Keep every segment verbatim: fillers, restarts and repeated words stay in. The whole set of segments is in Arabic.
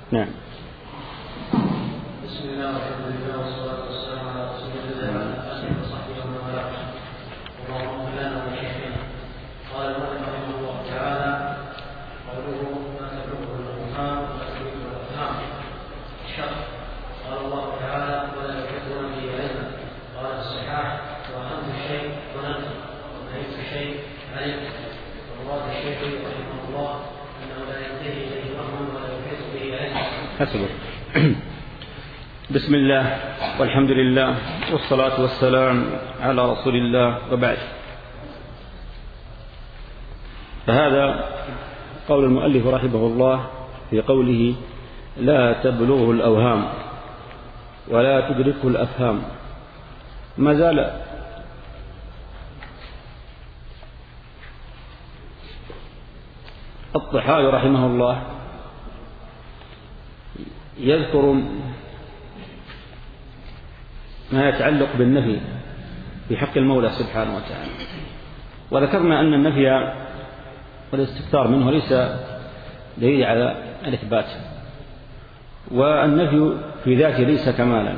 نعم. بسم الله والحمد لله والصلاة والسلام على رسول الله وعلى آله وصحبه ومن والاه. اللهم اغفر لنا ولشيخنا. قال المؤلف رحمه الله تعالى: قوله ما تبلغه الأوهام ولا تدركه الأفهام. الشرح: قال الله تعالى: ولا يحيطون به علما. قال في الصحاح: وأخذت الشيء ظننت ونهيت الشيء علمت. ومراد الشيخ رحمه الله أنه لا ينتهي إليه وهم ولا يحيط به علما. حسبه. بسم الله والحمد لله والصلاة والسلام على رسول الله وبعد. فهذا قول المؤلف رحمه الله في قوله: لا تبلغه الأوهام ولا تدركه الأفهام. ما زال الطحاوي رحمه الله يذكر ما يتعلق بالنفي في حق المولى سبحانه وتعالى، وذكرنا أن النفي والاستكثار منه ليس دليل على الإثبات، والنفي في ذاته ليس كمالا،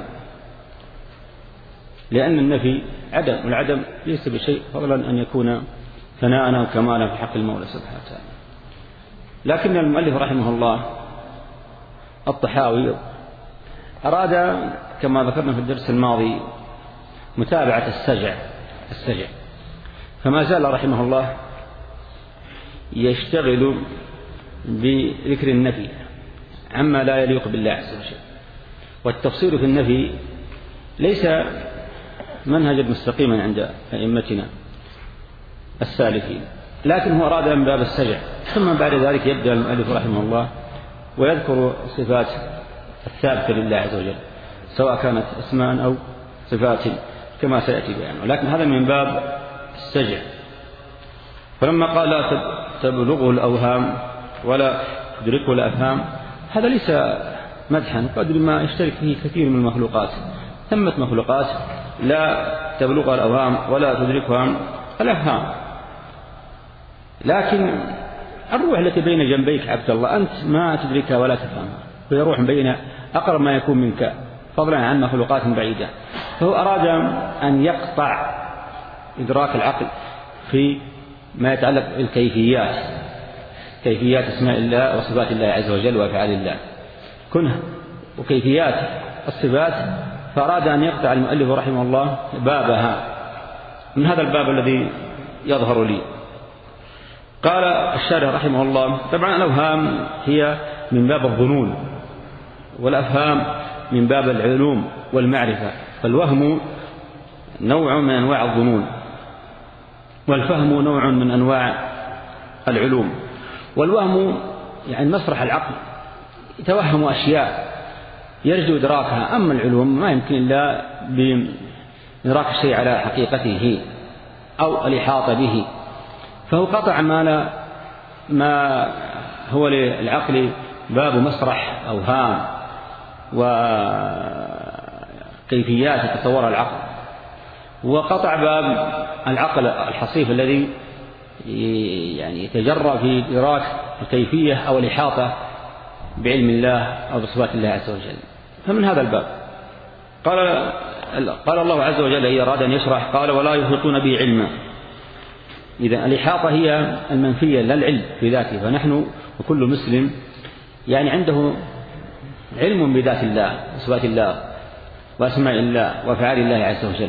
لأن النفي عدم، والعدم ليس بشيء فضلا أن يكون ثناء أو كمالا في حق المولى سبحانه وتعالى. لكن المؤلف رحمه الله الطحاوي أراد كما ذكرنا في الدرس الماضي متابعة السجع السجع فما زال رحمه الله يشتغل بذكر النفي عما لا يليق بالله عز وجل. والتفصيل في النفي ليس منهجا مستقيما عند أئمتنا السالفين، لكن هو أراد من باب السجع. ثم بعد ذلك يبدأ المؤلف رحمه الله ويذكر الصفات الثابتة لله عز وجل، سواء كانت اسماء أو صفات كما سيأتي بيانه، لكن هذا من باب السجع. فلما قال لا تبلغه الأوهام ولا تدركه الأفهام، هذا ليس مدحا قدر ما يشترك فيه كثير من المخلوقات. ثمة مخلوقات لا تبلغها الأوهام ولا تدركها الأفهام، لكن الروح التي بين جنبيك عبد الله أنت ما تدركها ولا تفهمها، وهي روح بين أقرب ما يكون منك فضلا عن مخلوقات بعيدة. فهو أراد أن يقطع إدراك العقل في ما يتعلق بالكيفيات، كيفيات اسماء الله وصفات الله عز وجل وأفعال الله كنه وكيفيات الصفات، فأراد أن يقطع المؤلف رحمه الله بابها من هذا الباب الذي يظهر لي. قال الشارح رحمه الله: طبعا الأوهام هي من باب الظنون، والأفهام من باب العلوم والمعرفة. فالوهم نوع من أنواع الظنون، والفهم نوع من أنواع العلوم. والوهم يعني مسرح العقل، يتوهم أشياء يرجو إدراكها، أما العلوم ما يمكن إلا بإدراك الشيء على حقيقته أو الإحاطة به. فهو قطع ما, لا ما هو للعقل باب مسرح أوهام وكيفيات يتصورها العقل، وقطع باب العقل الحصيف الذي يعني يتجرى في إدراك الكيفية أو الإحاطة بعلم الله أو بصفات الله عز وجل. فمن هذا الباب قال قال الله عز وجل إذا أراد أن يشرح قال: ولا يحيطون به علما. إذا الإحاطة هي المنفية لا العلم في ذاته، فنحن وكل مسلم يعني عنده علم بذات الله وصفات الله وأسماء الله وأفعال الله عز وجل.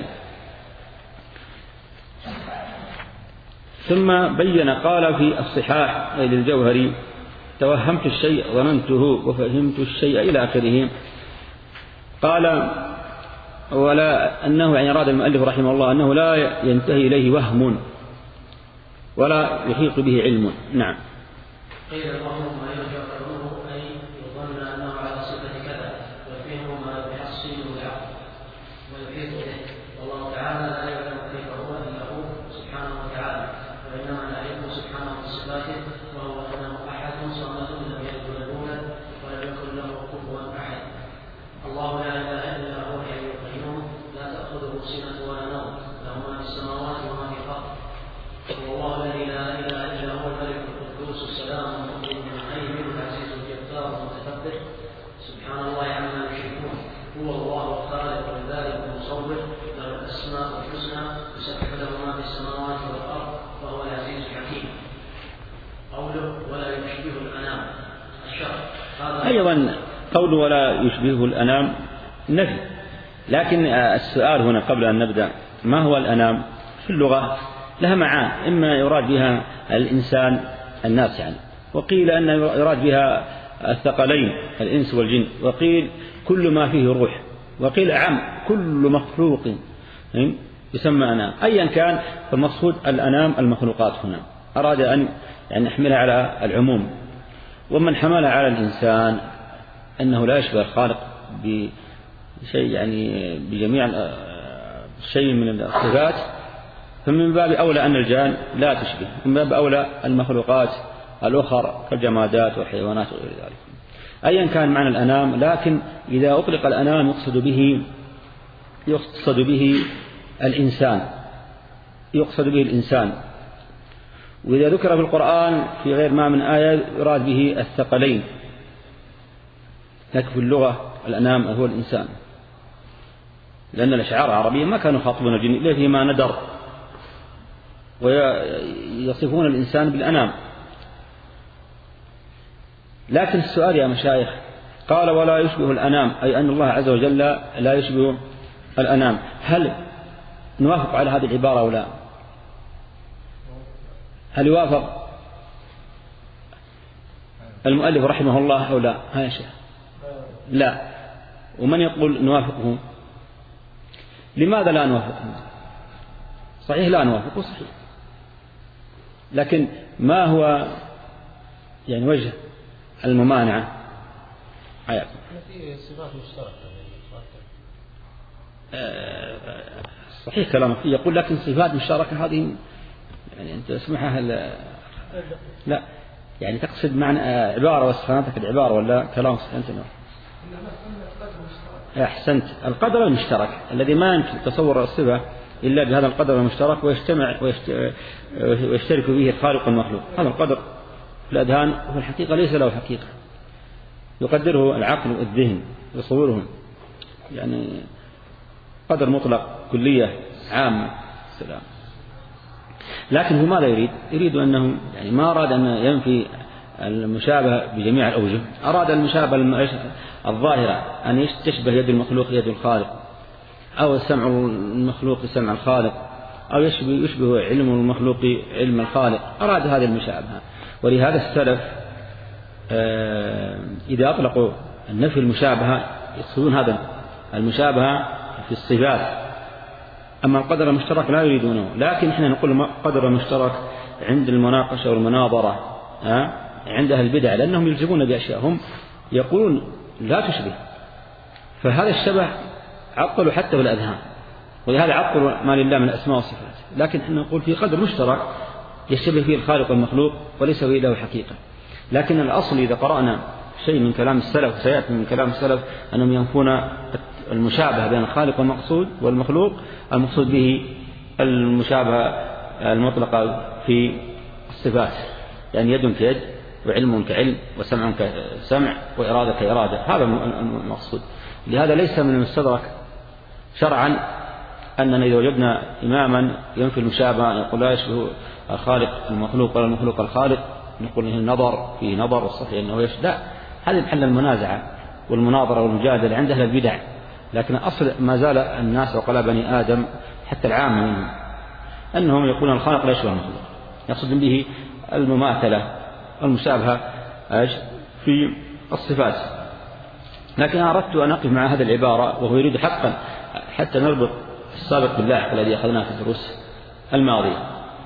ثم بين قال في الصحاح للجوهري: توهمت الشيء ظننته وفهمت الشيء إلى آخره. قال ولا أنه يعني أراد المؤلف رحمه الله أنه لا ينتهي إليه وهم ولا يحيط به علم. نعم. قيل الوهم ما يرجع قوله أي يظن أنه على صفة كذا، والفهم ما يحصل العقل ويحيط به. والله تعالى لا يعلم كيف هو إلا هو سبحانه وتعالى، وإنما نعرفه سبحانه بصفاته، وهو أنه أحد صمد لم يلد ولم يولد ولم يكن له كفوا أحد. الله لا إله إلا هو الحي القيوم، لا تأخذه سنة ولا نوم، له ما في السماوات وما في الأرض. والله الذي لا إله إلا هو الملك القدوس السلام المؤمن المهيمن العزيز الجبار المتكبر، سبحان الله عما يشركون هو الله الخالق البارئ المصور له الأسماء الحسنى يسبح له ما في السماوات والأرض وهو العزيز الحكيم. قوله ولا يشبه الأنام الشرع أيضا قوله ولا يشبهه الأنام نفي، لكن السؤال هنا قبل أن نبدأ ما هو الأنام في اللغة لها معان، إما يراد بها الإنسان الناس يعني، وقيل أن يراد بها الثقلين الإنس والجن، وقيل كل ما فيه روح، وقيل أعم كل مخلوق يسمى أنام. أيا كان فالمقصود الأنام المخلوقات هنا، أراد أن يعني يحملها على العموم، ومن حملها على الإنسان أنه لا يشبه الخالق بشيء يعني بجميع شيء من الصفات، فمن باب أولى أن الجان لا تشبه، من باب أولى المخلوقات الأخرى كالجمادات والحيوانات وغير ذلك. أيا كان معنى الأنام، لكن إذا أطلق الأنام يقصد به يقصد به الإنسان يقصد به الإنسان وإذا ذكر في القرآن في غير ما من آية يراد به الثقلين، لكن في اللغة الأنام هو الإنسان، لأن الأشعار العربية ما كانوا يخاطبون الجن إلا فيما ندر، ويصفون الإنسان بالأنام. لكن السؤال يا مشايخ، قال ولا يشبه الأنام، أي أن الله عز وجل لا يشبه الأنام، هل نوافق على هذه العبارة أو لا؟ هل يوافق المؤلف رحمه الله أو لا؟ ها يا شيخ؟ لا. ومن يقول نوافقه؟ لماذا لا نوافقه؟ صحيح لا نوافقه صحيح، لكن ما هو يعني وجه الممانعة؟ في صفات مشتركة. صحيح كلامك، يقول لكن صفات مشتركة هذه يعني أنت تسمعها لا يعني تقصد معنى عبارة وسخانتك العبارة ولا كلام أنت؟ أحسنت. القدر المشترك الذي ما يمكن تصور الصفة إلا بهذا القدر المشترك ويجتمع ويشترك به الخالق والمخلوق. هذا القدر في الأذهان وفي الحقيقة ليس له حقيقة، يقدره العقل والذهن يصورهم، يعني قدر مطلق كلية عامة السلام. لكن هو ماذا يريد؟ يريد أنه يعني ما أراد أن ينفي المشابهة بجميع الأوجه، أراد المشابهة الظاهرة أن تشبه يد المخلوق يد الخالق، أو سمع المخلوق سمع الخالق، أو يشبه, يشبه علم المخلوق علم الخالق، أراد هذه المشابهة. ولهذا السلف إذا أطلقوا النفي المشابهة يقصدون هذا المشابهة في الصفات، أما القدر المشترك لا يريدونه. لكن إحنا نقول قدر المشترك عند المناقشة والمناظرة عند أهل البدع، لأنهم يلزمون بأشياء هم يقولون لا تشبه، فهذا الشبه عطلوا حتى في الأذهان، ولهذا عطلوا ما لله من الأسماء والصفات. لكن إحنا نقول في قدر مشترك يشبه فيه الخالق والمخلوق وليس فيه له حقيقة. لكن الأصل إذا قرأنا شيء من كلام السلف سيأتي من كلام السلف أنهم ينفون المشابهة بين الخالق والمقصود والمخلوق، المقصود به المشابهة المطلقة في الصفات، يعني يد كيد وعلم كعلم وسمع كسمع وإرادة كإرادة، هذا المقصود. لهذا ليس من المستدرك شرعا أننا إذا وجدنا إماما ينفي المشابهة يقول لا يشبه الخالق المخلوق ولا المخلوق الخالق نقول إنه النظر فيه نظر والصحيح أنه يشبه، لا، هذه محل المنازعة والمناظرة والمجادلة عند أهل البدع. لكن أصل ما زال الناس وقال بني آدم حتى العامة منهم أنهم يقولون الخالق لا يشبه المخلوق، يقصد به المماثلة والمشابهة في الصفات. لكن أردت أن أقف مع هذه العبارة وهو يريد حقا حتى نربط السابق باللاحق الذي أخذناه في الدروس الماضية.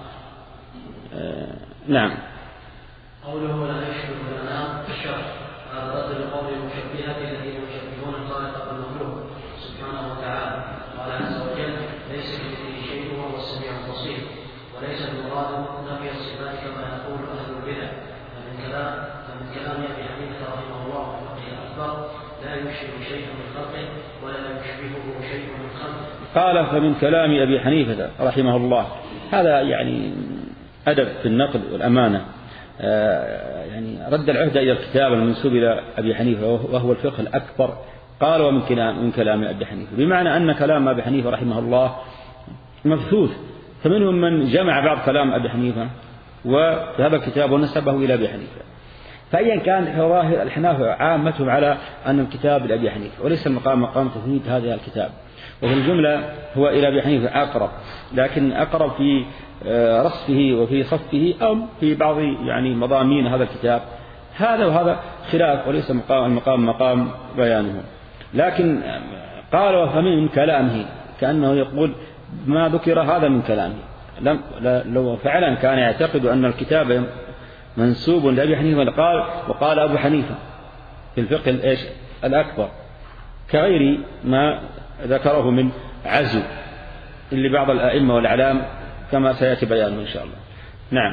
آه نعم. قوله لا يشبه الأنام الشرع، هذا رد لقول المشبهة الذين يشبهون الخالق والمخلوق سبحانه وتعالى. قال عز وجل ليس كمثله شيء وهو السميع البصير، وليس المراد نفي الصفات كما يقول أهل البدع. فمن كلام فمن كلام أبي حنيفة رحمه الله في الأكبر لا يشبه شيئا من خلقه ولا يشبهه شيء من خلقه. قال فمن كلام أبي حنيفة رحمه الله، هذا يعني أدب في النقل والأمانة. يعني رد العهدة إلى الكتاب المنسوب إلى أبي حنيفة وهو الفقه الأكبر، قال ومن كلام من كلام أبي حنيفة، بمعنى أن كلام أبي حنيفة رحمه الله مبثوث، فمنهم من جمع بعض كلام أبي حنيفة وفي هذا الكتاب ونسبه إلى أبي حنيفة. فأيا كان فظاهر الحنافة عامتهم على أن الكتاب لأبي حنيفة، وليس المقام مقام تفويض هذا الكتاب، وفي الجملة هو إلى أبي حنيفة أقرب، لكن أقرب في رصفه وفي صفه أو في بعض يعني مضامين هذا الكتاب، هذا وهذا خلاف، وليس مقام المقام مقام بيانه. لكن قال وفمن كلامه، كأنه يقول ما ذكر هذا من كلامه، لم لو فعلا كان يعتقد أن الكتاب منسوب لأبي حنيفة قال وقال أبو حنيفة في الفقه الإيش الأكبر، كغير ما ذكره من عزو اللي بعض الأئمة والأعلام كما سيأتي بيانه إن شاء الله. نعم.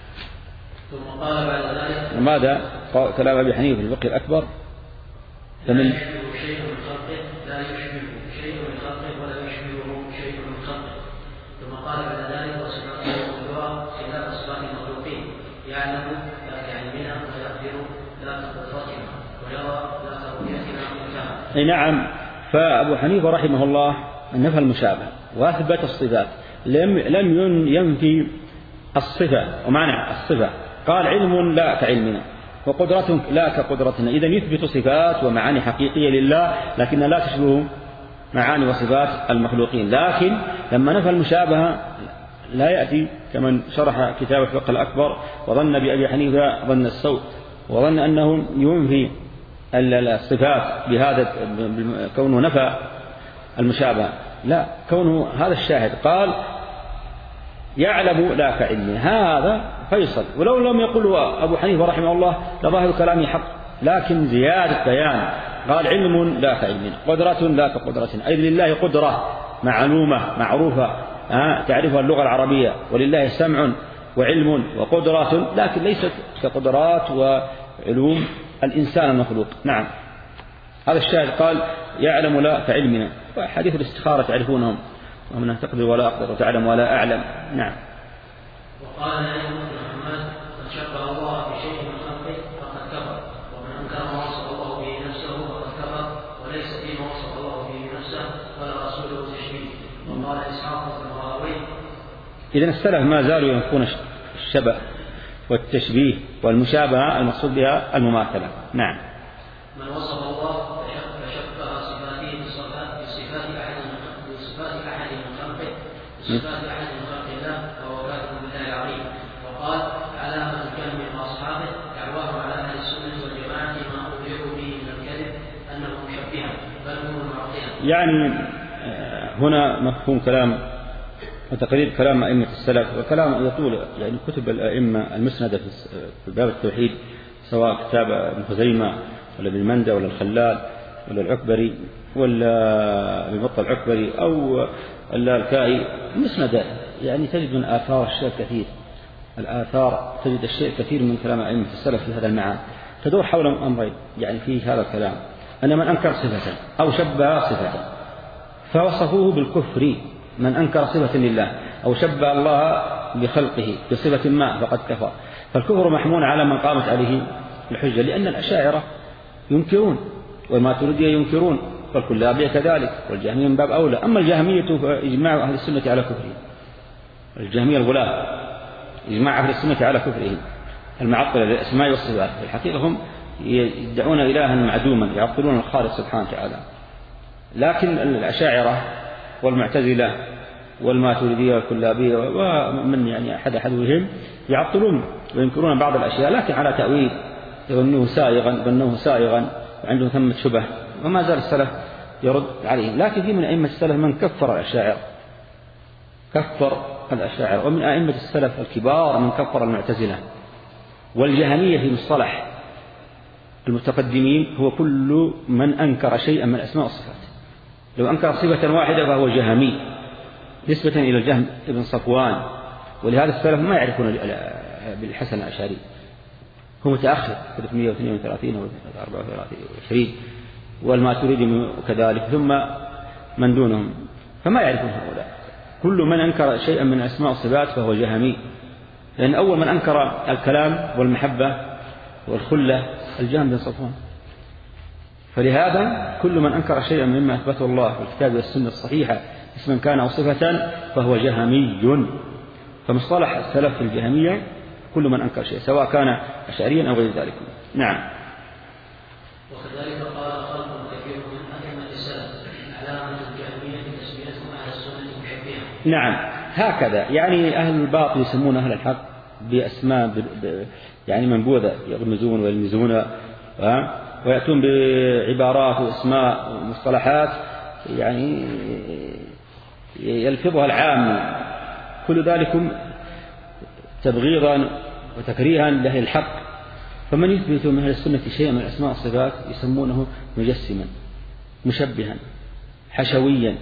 ثم قال بعد ذلك ماذا كلام أبي حنيفة في الفقه الأكبر؟ فمن لا يشبه شيء من خلقه، لا يشبه شيء من خلقه ولا يشبهه شيء من خلقه. ثم قال بعد ذلك وصفاته كلها خلاف صفات المخلوقين، يعلم لا كعلمنا ويقدر لا كقدرتنا ويرى لا كرؤيتنا منتهى. أي نعم. فأبو حنيفة رحمه الله نفى المشابه وأثبت الصفات، لم لم ينفي الصفة ومعنى الصفة، قال علم لا كعلمنا وقدرة لا كقدرتنا، إذا يثبت صفات ومعاني حقيقية لله لكنها لا تشبه معاني وصفات المخلوقين. لكن لما نفى المشابهة لا يأتي كمن شرح كتاب الفقه الأكبر وظن بأبي حنيفة ظن السوء، وظن أنه ينفي الصفات بهذا كونه نفى المشابهة، لا، كونه هذا الشاهد قال يعلم لا كعلمه، هذا فيصل. ولو لم يقل أبو حنيفة رحمه الله لظاهر كلامه حق، لكن زيادة بيان قال علم لا كعلمنا قدرة لا كقدرتنا، أي لله قدرة معلومة معروفة تعرفها اللغة العربية، ولله سمع وعلم وقدرة، لكن ليست كقدرات وعلوم الإنسان المخلوق. نعم، هذا الشاهد قال يعلم لا كعلمنا، وحديث الاستخارة تعرفونهم ومن تقدر ولا أقدر وتعلم ولا أعلم. نعم. وقال نبي محمد من شبه الله بشيء من خلقه فقد كفر، ومن أنكر ما وصف الله به نفسه فقد كفر، وليس فيما وصف الله به نفسه ولا رسوله تشبيه. وقال إسحاق بن راهويه إذن السلف ما زالوا ينفون الشبه والتشبيه والمشابهة، المقصود بها المماثلة. نعم. من وصف الله فشبه صفاته بصفات بصفات أحد من بصفات أحد من خلقه بصفات أحد من خلق الله فهو كافر بالله العظيم. وقال علامة كان من أصحابه دعواه على أهل السنة والجماعة ما أخبروا به من الكذب أنه مشبها بل هو معطيا. يعني هنا مفهوم كلام وتقرير كلام أئمة السلف، وكلام يطول، يعني كتب الأئمة المسندة في باب التوحيد سواء كتاب ابن خزيمة ولا ابن مندى ولا الخلال ولا العكبري ولا ابن بطة العكبري أو الكائي مسندة، يعني تجد من آثار الشيء كثير، الآثار تجد الشيء كثير من كلام أئمة السلف في هذا المعنى، تدور حول أمرين يعني في هذا الكلام، أن من أنكر صفة أو شبه صفة فوصفوه بالكفر، من أنكر صفة لله أو شبه الله بخلقه بصفة ما فقد كفر، فالكفر محمول على من قامت عليه الحجة، لأن الأشاعرة ينكرون والماتريدية ينكرون والكلابية كذلك والجهمية من باب أولى. أما الجهمية فإجماع أهل السنة على كفرهم، الجهمية الغلاة إجماع أهل السنة على كفرهم المعطلة للأسماء والصفات، الحقيقة هم يدعون إلها معدوما يعطلون الخالق سبحانه وتعالى. لكن الأشاعرة والمعتزلة والماتريدية والكلابية ومن يعني أحد أحدهم يعطلون وينكرون بعض الأشياء، لكن على تأويل يظنوه سائغا ظنوه سائغا وعنده ثمة شبه، وما زال السلف يرد عليهم. لكن في من أئمة السلف من كفر الأشاعرة كفر الأشاعرة ومن أئمة السلف الكبار من كفر المعتزلة والجهمية في مصطلح المتقدمين هو كل من أنكر شيئا من الأسماء والصفات، لو أنكر صفة واحدة فهو جهمي نسبة إلى الجهم ابن صفوان، ولهذا السلف ما يعرفون بالحسن الأشعري، هو متأخر ثلاثمائة واثنين وثلاثين أو أربعة وعشرين، والماتريدي كذلك ثم من دونهم، فما يعرفون هؤلاء. كل من أنكر شيئا من الأسماء والصفات فهو جهمي لأن أول من أنكر الكلام والمحبة والخلة الجهم بن صفوان. فلهذا كل من أنكر شيئا مما أثبته الله في الكتاب والسنة الصحيحة اسما كان أو صفة فهو جهمي. فمصطلح السلف في الجهمية كل من أنكر شيء سواء كان أشعريا أو غير ذلك. نعم. وكذلك قال خلق كثير من أئمة السلف علامة الجهمية تسميتهم أهل السنة مشبهة. نعم هكذا، يعني أهل الباطل يسمون أهل الحق بأسماء ب... ب... يعني منبوذة يغمزون ويلمزون ويأتون بعبارات وأسماء ومصطلحات يعني يلفظها العام، كل ذلك تبغيضا وتكريها لأهل الحق. فمن يثبت من أهل السنة شيئا من الأسماء والصفات يسمونه مجسما مشبها حشويا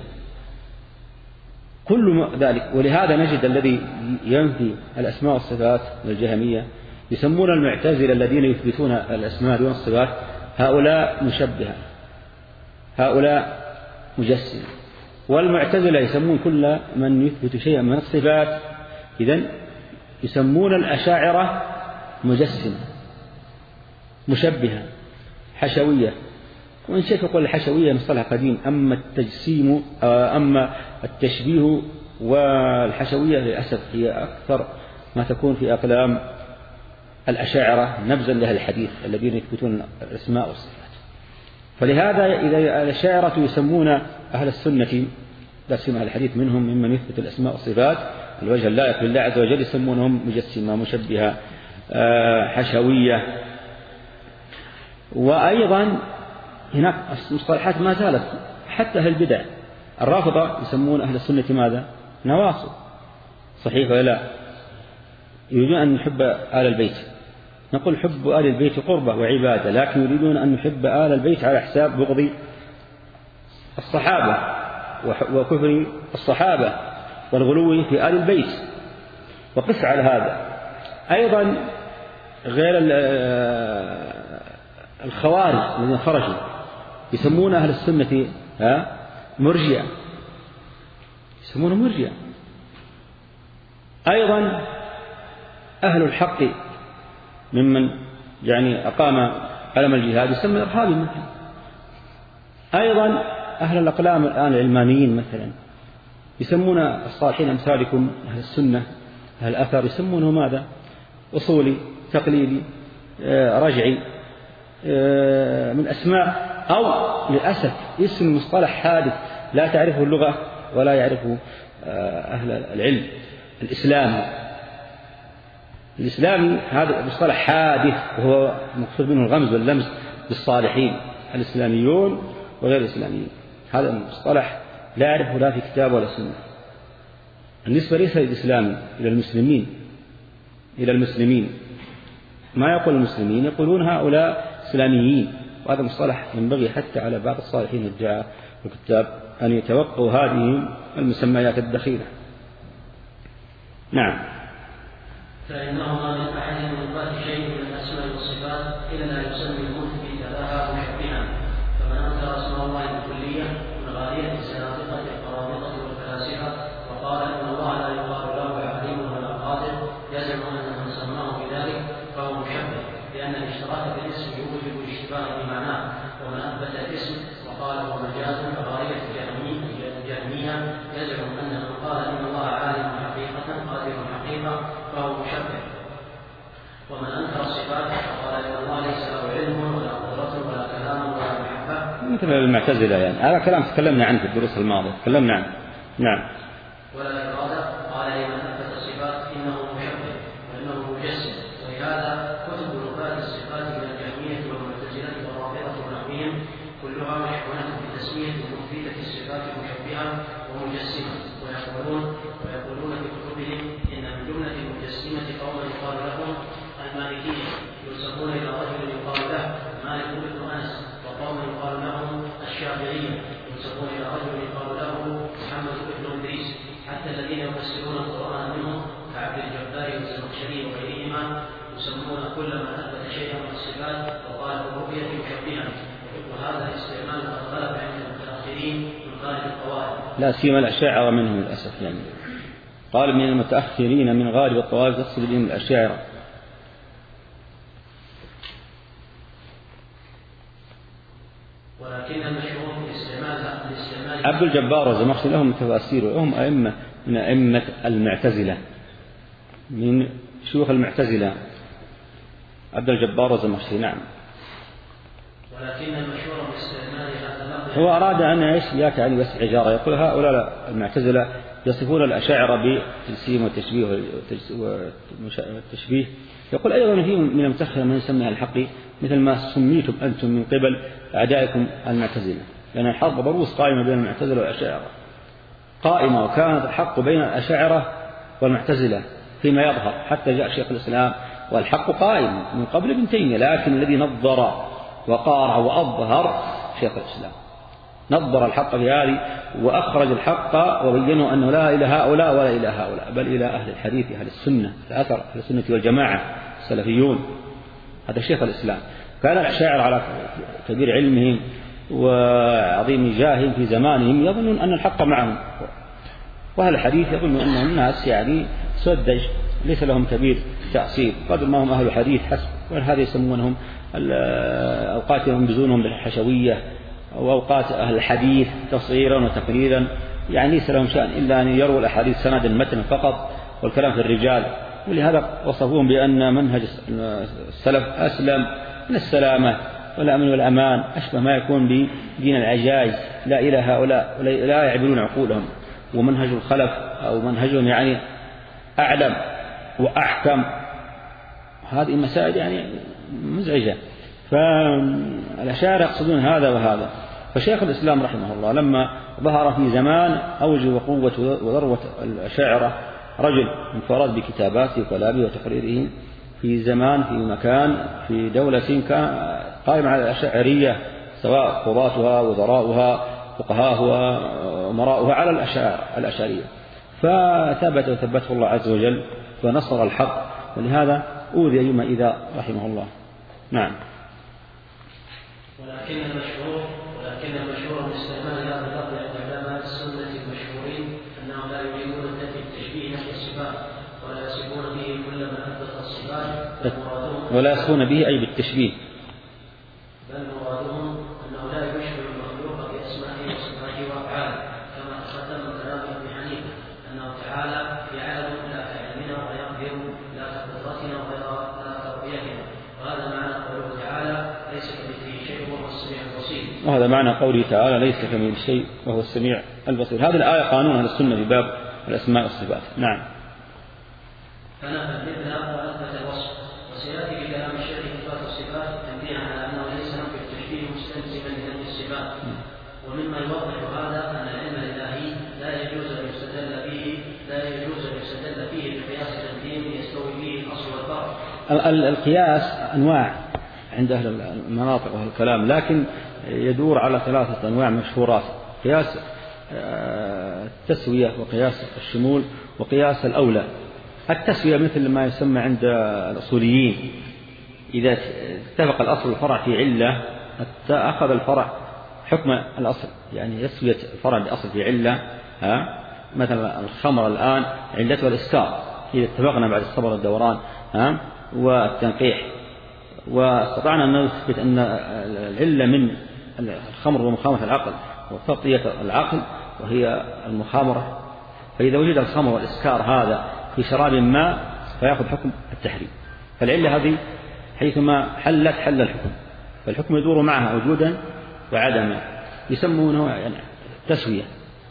كل ذلك. ولهذا نجد الذي ينفي الأسماء والصفات من الجهمية يسمون المعتزلة الذين يثبتون الأسماء والصفات هؤلاء مشبها، هؤلاء مجسم. والمعتزلة يسمون كل من يثبت شيئا من الصفات إذن يسمون الأشاعرة مجسمة مشبهة حشوية. وإن شئت يقول الحشوية مصطلح قديم، أما التجسيم أما التشبيه والحشوية للأسف هي أكثر ما تكون في أقلام الأشاعرة نبذا لأهل الحديث الذين يثبتون الأسماء والصفات. فلهذا إذا الأشاعرة يسمون أهل السنة لا سيما الحديث منهم ممن يثبت الأسماء والصفات الوجه اللائق لله عز وجل يسمونهم مجسمة مشبهة حشوية. وأيضا هناك مصطلحات ما زالت حتى أهل البدع الرافضة يسمون أهل السنة ماذا؟ نواصب. صحيح ولا لا؟ يريدون أن نحب آل البيت، نقول حب آل البيت قربة وعبادة، لكن يريدون أن نحب آل البيت على حساب بغض الصحابة وكفر الصحابة والغلو في آل البيت. وقس على هذا أيضا غير الخوارج الذين خرجوا يسمون أهل السنة مرجئة، يسمونه مرجئة. أيضا أهل الحق ممن يعني أقام علم الجهاد يسمى إرهابي مثلا. أيضا أهل الأقلام الآن العلمانيين مثلا يسمون الصالحين أمثالكم أهل السنة أهل الأثر يسمونه ماذا؟ أصولي تقليدي رجعي من أسماء، أو للأسف اسم مصطلح حادث لا تعرفه اللغة ولا يعرفه أهل العلم الإسلامي. الإسلامي هذا مصطلح حادث وهو مقصود منه الغمز واللمز بالصالحين الإسلاميون وغير الإسلاميين. هذا المصطلح لا يعرفه لا في كتاب ولا سنة. النسبة ليس للإسلام إلى المسلمين إلى المسلمين ما يقول المسلمين يقولون هؤلاء إسلاميين، وهذا مصطلح ينبغي حتى على بعض الصالحين الدعاة والكتاب أن يتوقعوا هذه المسميات الدخيلة. نعم. فإنهما من أحد إثبات شيء من الأسماء والصفات إلا يسمي المثبت لها مشبها. فمن أنكر اسم الله بالكلية من غالية الزنادقة القرامطة والفلاسفة وقال إن الله لا يقال له عليم ولا قادر يزعم أن من سماه بذلك فهو مشبه، لأن الاشتراك بالاسم يوجب الاشتباه بمعناه. ومن أثبت الاسم وقال هو مجاز كغالية الجهمية يزعم أن من قال إن الله عالم حقيقة قادر حقيقة فهو مشبه. ومن أنكر الصفات وقال إن الله ليس له علم ولا قدرة ولا كلام ولا محبة مثل المعتزلة، يعني هذا كلام تكلمنا عنه في الدروس الماضية تكلمنا عنه. نعم. ولا إرادة قال لمن أثبت الصفات إنه مشبه وإنه مجسم. ولهذا كتب نفاة الصفات من الجهمية والمعتزلة والرافضة ونحوهم كلها مشحونة بتسمية المثبتة الصفات مشبهة ومجسمة. ويقولون ويقولون في كتبهم إن من جملة المجسمة قوما يقال لهم المالكية ينسبون إلى رجل يقال له مالك بن أنس، وقوما يقال لهم الشافعية ينسبون إلى رجل يقال له محمد بن إدريس، حتى الذين يفسرون القرآن منهم كعبد الجبار والزمخشري وغيرهما يسمون كل من أثبت شيئا من الصفات وقال بالرؤية مشبها. وهذا الاستعمال قد غلب عند المتأخرين من خارج القواعد، لا سيما الأشاعرة منهم للأسف. يعني قال من المتأخرين من غالب الطوائف تقصد بهم الأشاعرة. ولكن المشهور باستعمال عبد الجبار والزمخشري لهم تفاسير، وهم أئمة من أئمة المعتزلة، من شيوخ المعتزلة عبد الجبار والزمخشري. نعم. ولكن المشهور باستعمال هذا اللفظ هو أراد أن إيش يأتي عليه بس عجارة، يقول هؤلاء المعتزلة يصفون الأشاعرة بالتجسيم والتشبيه والتشبيه. يقول أيضا في من المتأخر من يسميها الحق، مثل ما سميتم أنتم من قبل أعدائكم المعتزلة، لأن الحرب ضروس قائمة بين المعتزلة والأشاعرة قائمة، وكانت الحق بين الأشاعرة والمعتزلة فيما يظهر حتى جاء شيخ الإسلام والحق قائم من قبل ابن تيمية، لكن الذي نظر وقارع وأظهر شيخ الإسلام، نظر الحق في هذه وأخرج الحق وبينوا أنه لا إلى هؤلاء ولا إلى هؤلاء، بل إلى أهل الحديث أهل السنة الأثر أهل السنة والجماعة السلفيون. هذا شيخ الإسلام. كان الأشاعرة على كبير علمهم وعظيم جاههم في زمانهم يظنون أن الحق معهم، وأهل الحديث يظنون أنهم ناس يعني سدج ليس لهم كبير تأصيل، قدر ما هم أهل الحديث حسب، وهذا يسمونهم أوقات ينبذونهم بالحشوية وأوقات أهل الحديث تصغيرا وتقريرا، يعني ليس لهم شأن إلا أن يروا الأحاديث سندا متنا فقط والكلام في الرجال. ولهذا وصفوهم بأن منهج السلف أسلم من السلامة والأمن والأمان، أشبه ما يكون بدين العجائز، لا إلى هؤلاء لا يعبرون عقولهم، ومنهج الخلف أو منهجهم يعني أعلم وأحكم. هذه مسائل يعني مزعجة، فالأشاعرة يقصدون هذا وهذا. فشيخ الإسلام رحمه الله لما ظهر في زمان أوج وقوة وذروة الأشاعرة رجل انفرد بكتاباته وكلامه وتقريره في زمان في مكان في دولة كان قائمة على الأشاعرية، سواء قضاتها وزراؤها فقهاؤها ومراؤها على الأشاعرية، فثبت وثبته الله عز وجل ونصر الحق، ولهذا أوذي يوم إذا رحمه الله. نعم. ولكن المشهور ولكن المشهور من استعمال هذا اللفظ عند علماء السنة المشهورين أنهم لا يريدون النفي التشبيه نفي الصفات، ولا يصفون به كل ما أثبت الصفات، ولا يصفون به أي بالتشبيه، بل مرادهم أنه لا يشبه المخلوق بأسمائه وصفاته وأفعاله، كما تقدم كلام ابن حنيفة أنه تعالى يعلم لا كعلمنا ويقدر لا كقدرتنا ولا كرؤيتنا، وهذا معنى قوله تعالى ليس كمثله شيء وهو السميع البصير. وهذا معنى قوله تعالى ليس كمثله شيء وهو السميع البصير. هذه الآية قانون أهل السنة في باب الأسماء والصفات. نعم. فنفى المثل وأثبت الوصف، وسيأتي في كلام الشيخ إثبات الصفات تنبيها على أنه ليس نفي التشبيه مستلزما لنفي الصفات. ومما يوضح هذا أن العلم الإلهي لا يجوز أن يستدل به لا يجوز أن يستدل فيه بقياس تقديم يستوي فيه الأصل والفرع. القياس أنواع عند أهل المناطق وأهل الكلام، لكن يدور على ثلاثة أنواع مشهورات: قياس التسوية وقياس الشمول وقياس الأولى. التسوية مثل ما يسمى عند الأصوليين، إذا اتفق الأصل والفرع في علة أخذ الفرع حكم الأصل، يعني يسوية الفرع بأصل في علة. ها مثلا الخمر الآن علتها الإسكار، إذا اتفقنا بعد الصبر والدوران ها والتنقيح واستطعنا أن نثبت أن العلة من الخمر ومخامرة العقل وتغطية العقل وهي المخامرة، فإذا وجد الخمر والإسكار هذا في شراب ما فيأخذ حكم التحريم. فالعلة هذه حيثما حلت حل الحكم، فالحكم يدور معها وجودا وعدما، يسمونه يعني تسوية،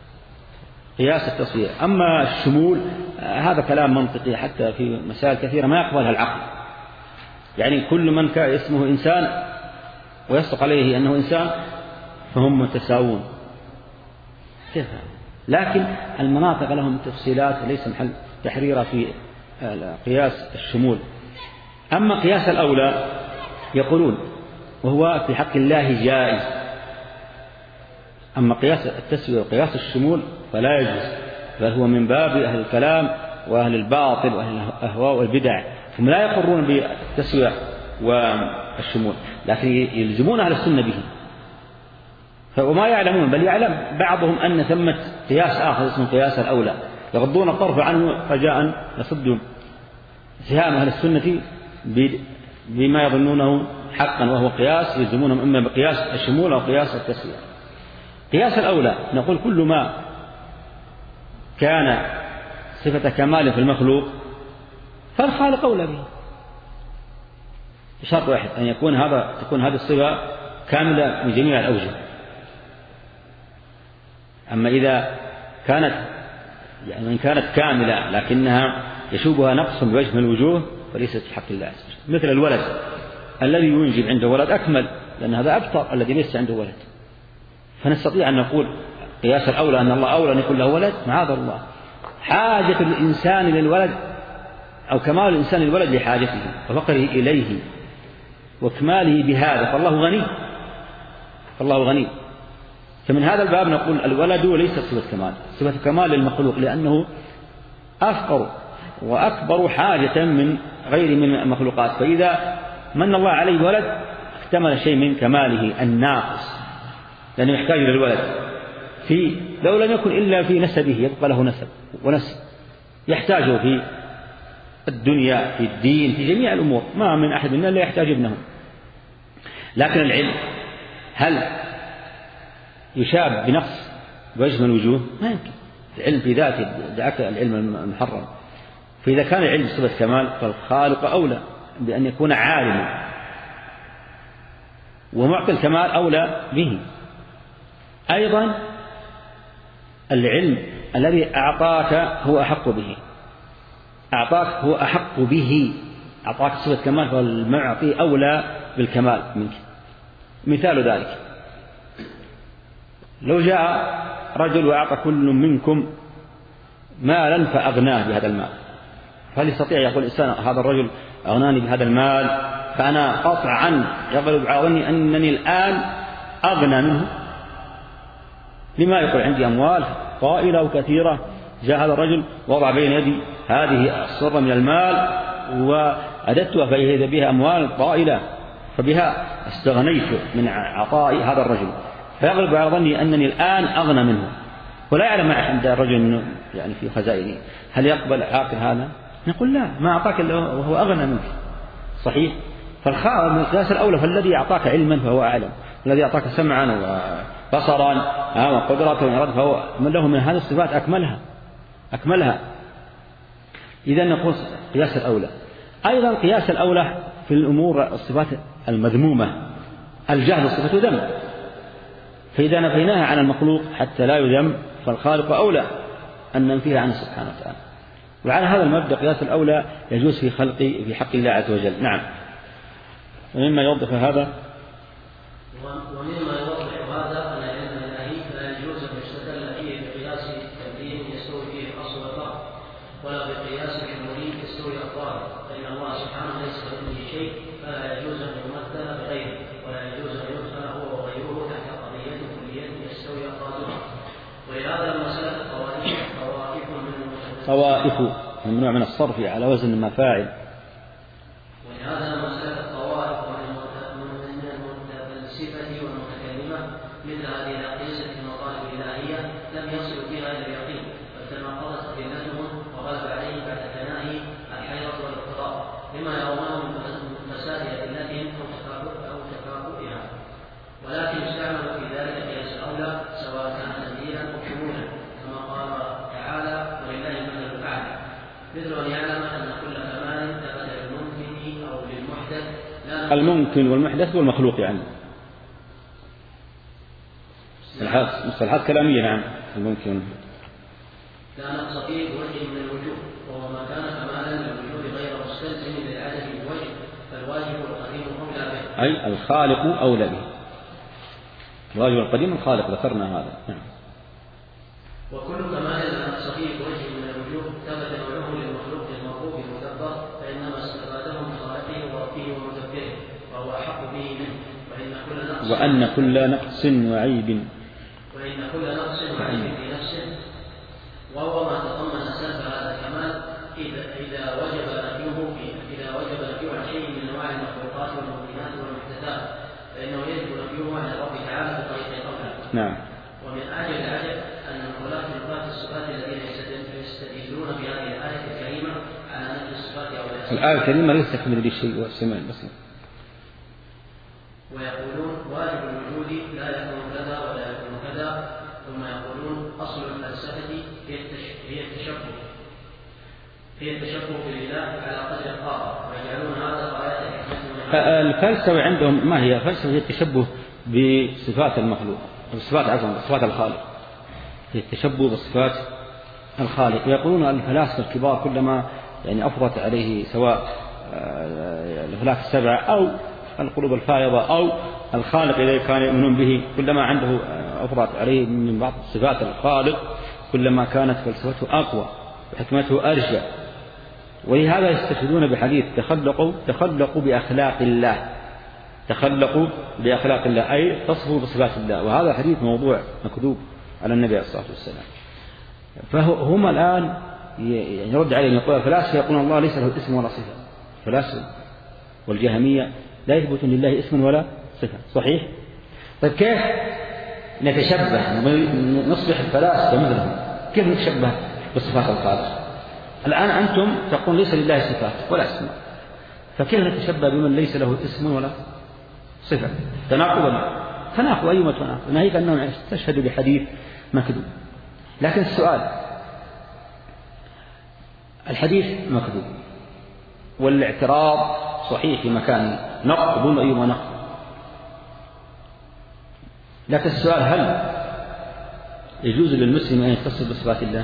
قياس التسوية. أما الشمول هذا كلام منطقي حتى في مسائل كثيرة ما يقبلها العقل، يعني كل من كان اسمه إنسان ويصدق عليه أنه إنسان فهم متساوون، كيف؟ لكن المناطق لهم تفصيلات ليس محل تحريرها في قياس الشمول. أما قياس الأولى يقولون وهو في حق الله جائز، أما قياس التسوية وقياس الشمول فلا يجوز، بل هو من باب أهل الكلام وأهل الباطل وأهل الأهواء والبدع، هم لا يقرون بالتسوية والشمول، لكن يلزمون أهل السنة به. وما يعلمون بل يعلم بعضهم أن ثمة قياس آخر اسمه قياس الأولى، يغضون الطرف عنه رجاء يصدوا سهام أهل السنة بما يظنونه حقا وهو قياس يلزمونهم إما بقياس الشمول أو قياس التسوية. قياس الأولى نقول كل ما كان صفة كمال في المخلوق فالخالق أولى به بشرط واحد أن يكون هذا تكون هذه الصفة كاملة من جميع الأوجه. أما إذا كانت يعني إن كانت كاملة لكنها يشوبها نقص بوجه من الوجوه فليست في حق الله. مثل الولد الذي ينجب عنده ولد أكمل لأن هذا أبطر الذي ليس عنده ولد، فنستطيع أن نقول قياس الأولى أن الله أولى أن يكون له ولد معاذ الله. حاجة الإنسان للولد أو كمال الإنسان للولد لحاجته وفقره إليه وكماله بهذا فالله غني فالله غني. فمن هذا الباب نقول الولد ليس صفة كمال، صفة كمال للمخلوق لأنه أفقر وأكبر حاجة من غير من المخلوقات، فإذا من الله عليه ولد اكتمل شيء من كماله الناقص لأنه يحتاج للولد في لو لم يكن إلا في نسبه يبقى له نسب ونسب يحتاجه في الدنيا في الدين في جميع الأمور، ما من أحد منا لا يحتاج ابنه. لكن العلم هل يشاب بنقص بوجه من الوجوه؟ ما يمكن. العلم في ذاته ذاك العلم المحرم، فإذا كان العلم صفة كمال فالخالق أولى بأن يكون عالما ومعطي الكمال أولى به. أيضا العلم الذي أعطاك هو أحق به، أعطاك هو أحق به، أعطاك صفة كمال فالمعطي أولى بالكمال منك. مثال ذلك لو جاء رجل وأعطى كل منكم مالا فأغناه بهذا المال، فهل يستطيع يقول الإنسان هذا الرجل أغناني بهذا المال فأنا قطعا يغلب على أنني الآن أغنى منه؟ لما يقول عندي أموال طائلة وكثيرة، جاء هذا الرجل وضع بين يدي هذه الصرة من المال وأدتها فإذا بها أموال طائلة فبها استغنيت من عطاء هذا الرجل، فيغلب على ظني أنني الآن أغنى منه ولا يعلم ما عند الرجل يعني في خزائنه. هل يقبل عاقل هذا؟ نقول لا، ما أعطاك إلا وهو أغنى منك. صحيح. فالقياس الأولى فالذي أعطاك علما فهو أعلم، الذي أعطاك سمعا وبصرا وقدرة وإرادة فهو من له من هذه الصفات أكملها أكملها. إذا نقول قياس الأولى. أيضا قياس الأولى في الأمور الصفات المذمومة، الجهل صفة ذم، فإذا نفيناها عن المخلوق حتى لا يذم فالخالق أولى أن ننفيها عنه سبحانه وتعالى. وعلى هذا المبدأ قياس الأولى يجوز في خلق في حق الله عز وجل. نعم. ومما يوضح هذا ومما يوضح هذا أن العلم الإلهي لا يجوز أن يستدل فيه بقياس تمرين يستوي فيه الأصل والفرع، ولا بقياس حمولي يستوي الأقوال، فإن الله سبحانه ليس كمثله شيء فلا يجوز أن يمثل بغيره، ولا يجوز أن يدخل هو وغيره تحت قضية كلية يستوي أفرادها. ولهذا المسألة طوائف طوائف من طوائف ممنوع من الصرف على وزن المفاعل. ولهذا المسألة طوائف من المتفلسفة والمتكلمة مثل هذه الأقيسة المطالب الإلهية لم يصلوا فيها إلى اليقين، بل تناقضت أدلتهم وغلب عليهم بعد فناء الحيرة والاضطراب لما يرونه من فساد أدلتهم أو تكافؤها، ولكن استعملوا في ذلك قياس الأولى سواء كان تنزيلا أو شمولا، كما قال تعالى ولله المثل الأعلى، مثل أن يعلم أن كل كمال ثبت للممكن أو للمحدث لا الممكن والمحدث والمخلوق يعني مصطلحات كلامية. نعم. الممكن لا نقص فيه بوجه من الوجوه، وهو ما كان كمالا للوجود غير مستلزم للعدد بوجه، فالواجب القديم أولى به، أي الخالق أولى به. الواجب القديم الخالق ذكرنا هذا. نعم. وكل كمال لا نقص فيه بوجه من الوجوه ثبت نوعه للمخلوق المرغوب المدبر، فإنما استفاده من خالقه وربه ومدبره، وهو أحق به منه. وإن كل نقص وأن كل نقص وعيب وإن كل نقص وعيب في نفسه، وهو ما تضمن سلب هذا الكمال إذا إذا وجب نفيه إذا وجب نفيه عن شيء من أنواع المخلوقات والممكنات والمحدثات، فإنه يجب نفيه عن الرب تعالى بطريق الأولى. نعم. ومن أعجب العجب أن هؤلاء نفاة الصفات الذين الآية الكريمة ليس كمثله شيء والسميع البصير. ويقولون واجب الوجود لا يكون كذا ولا يكون كذا، ثم يقولون أصل الفلسفة هي التشبه هي التشبه بالله على قدر الطاقة، ويجعلون هذا غاية حكمة. الفلسفة عندهم ما هي؟ الفلسفة هي التشبه بصفات المخلوق، بصفات عظمة، بصفات الخالق، هي التشبه بصفات الخالق. ويقولون الفلاسفة الكبار كلما يعني أفضت عليه سواء الأفلاك السبعة أو القلوب الفائضة أو الخالق إذا كان يؤمنون به، كلما عنده أفضت عليه من بعض صفات الخالق كلما كانت فلسفته أقوى وحكمته أرجى. ولهذا يستشهدون بحديث تخلقوا تخلقوا بأخلاق الله، تخلقوا بأخلاق الله أي تصفوا بصفات الله. وهذا حديث موضوع مكذوب على النبي عليه الصلاة والسلام. فهم الآن يرد عليهم يقول الفلاسفة يقولون الله ليس له اسم ولا صفة، الفلاسفة والجهمية لا يثبتون لله اسم ولا صفة، صحيح؟ طيب كيف نتشبه نصبح الفلاسفة مثلهم؟ كيف نتشبه بصفات الخالق؟ الآن أنتم تقول ليس لله صفات ولا اسم، فكيف نتشبه بمن ليس له اسم ولا صفة؟ تناقض، تناقض أيما تناقض، ناهيك أنهم استشهدوا بحديث مكذوب. لكن السؤال، الحديث مكذوب والاعتراض صحيح في مكان نقض أيما نقض، لكن السؤال هل يجوز للمسلم أن يتصف بصفات الله؟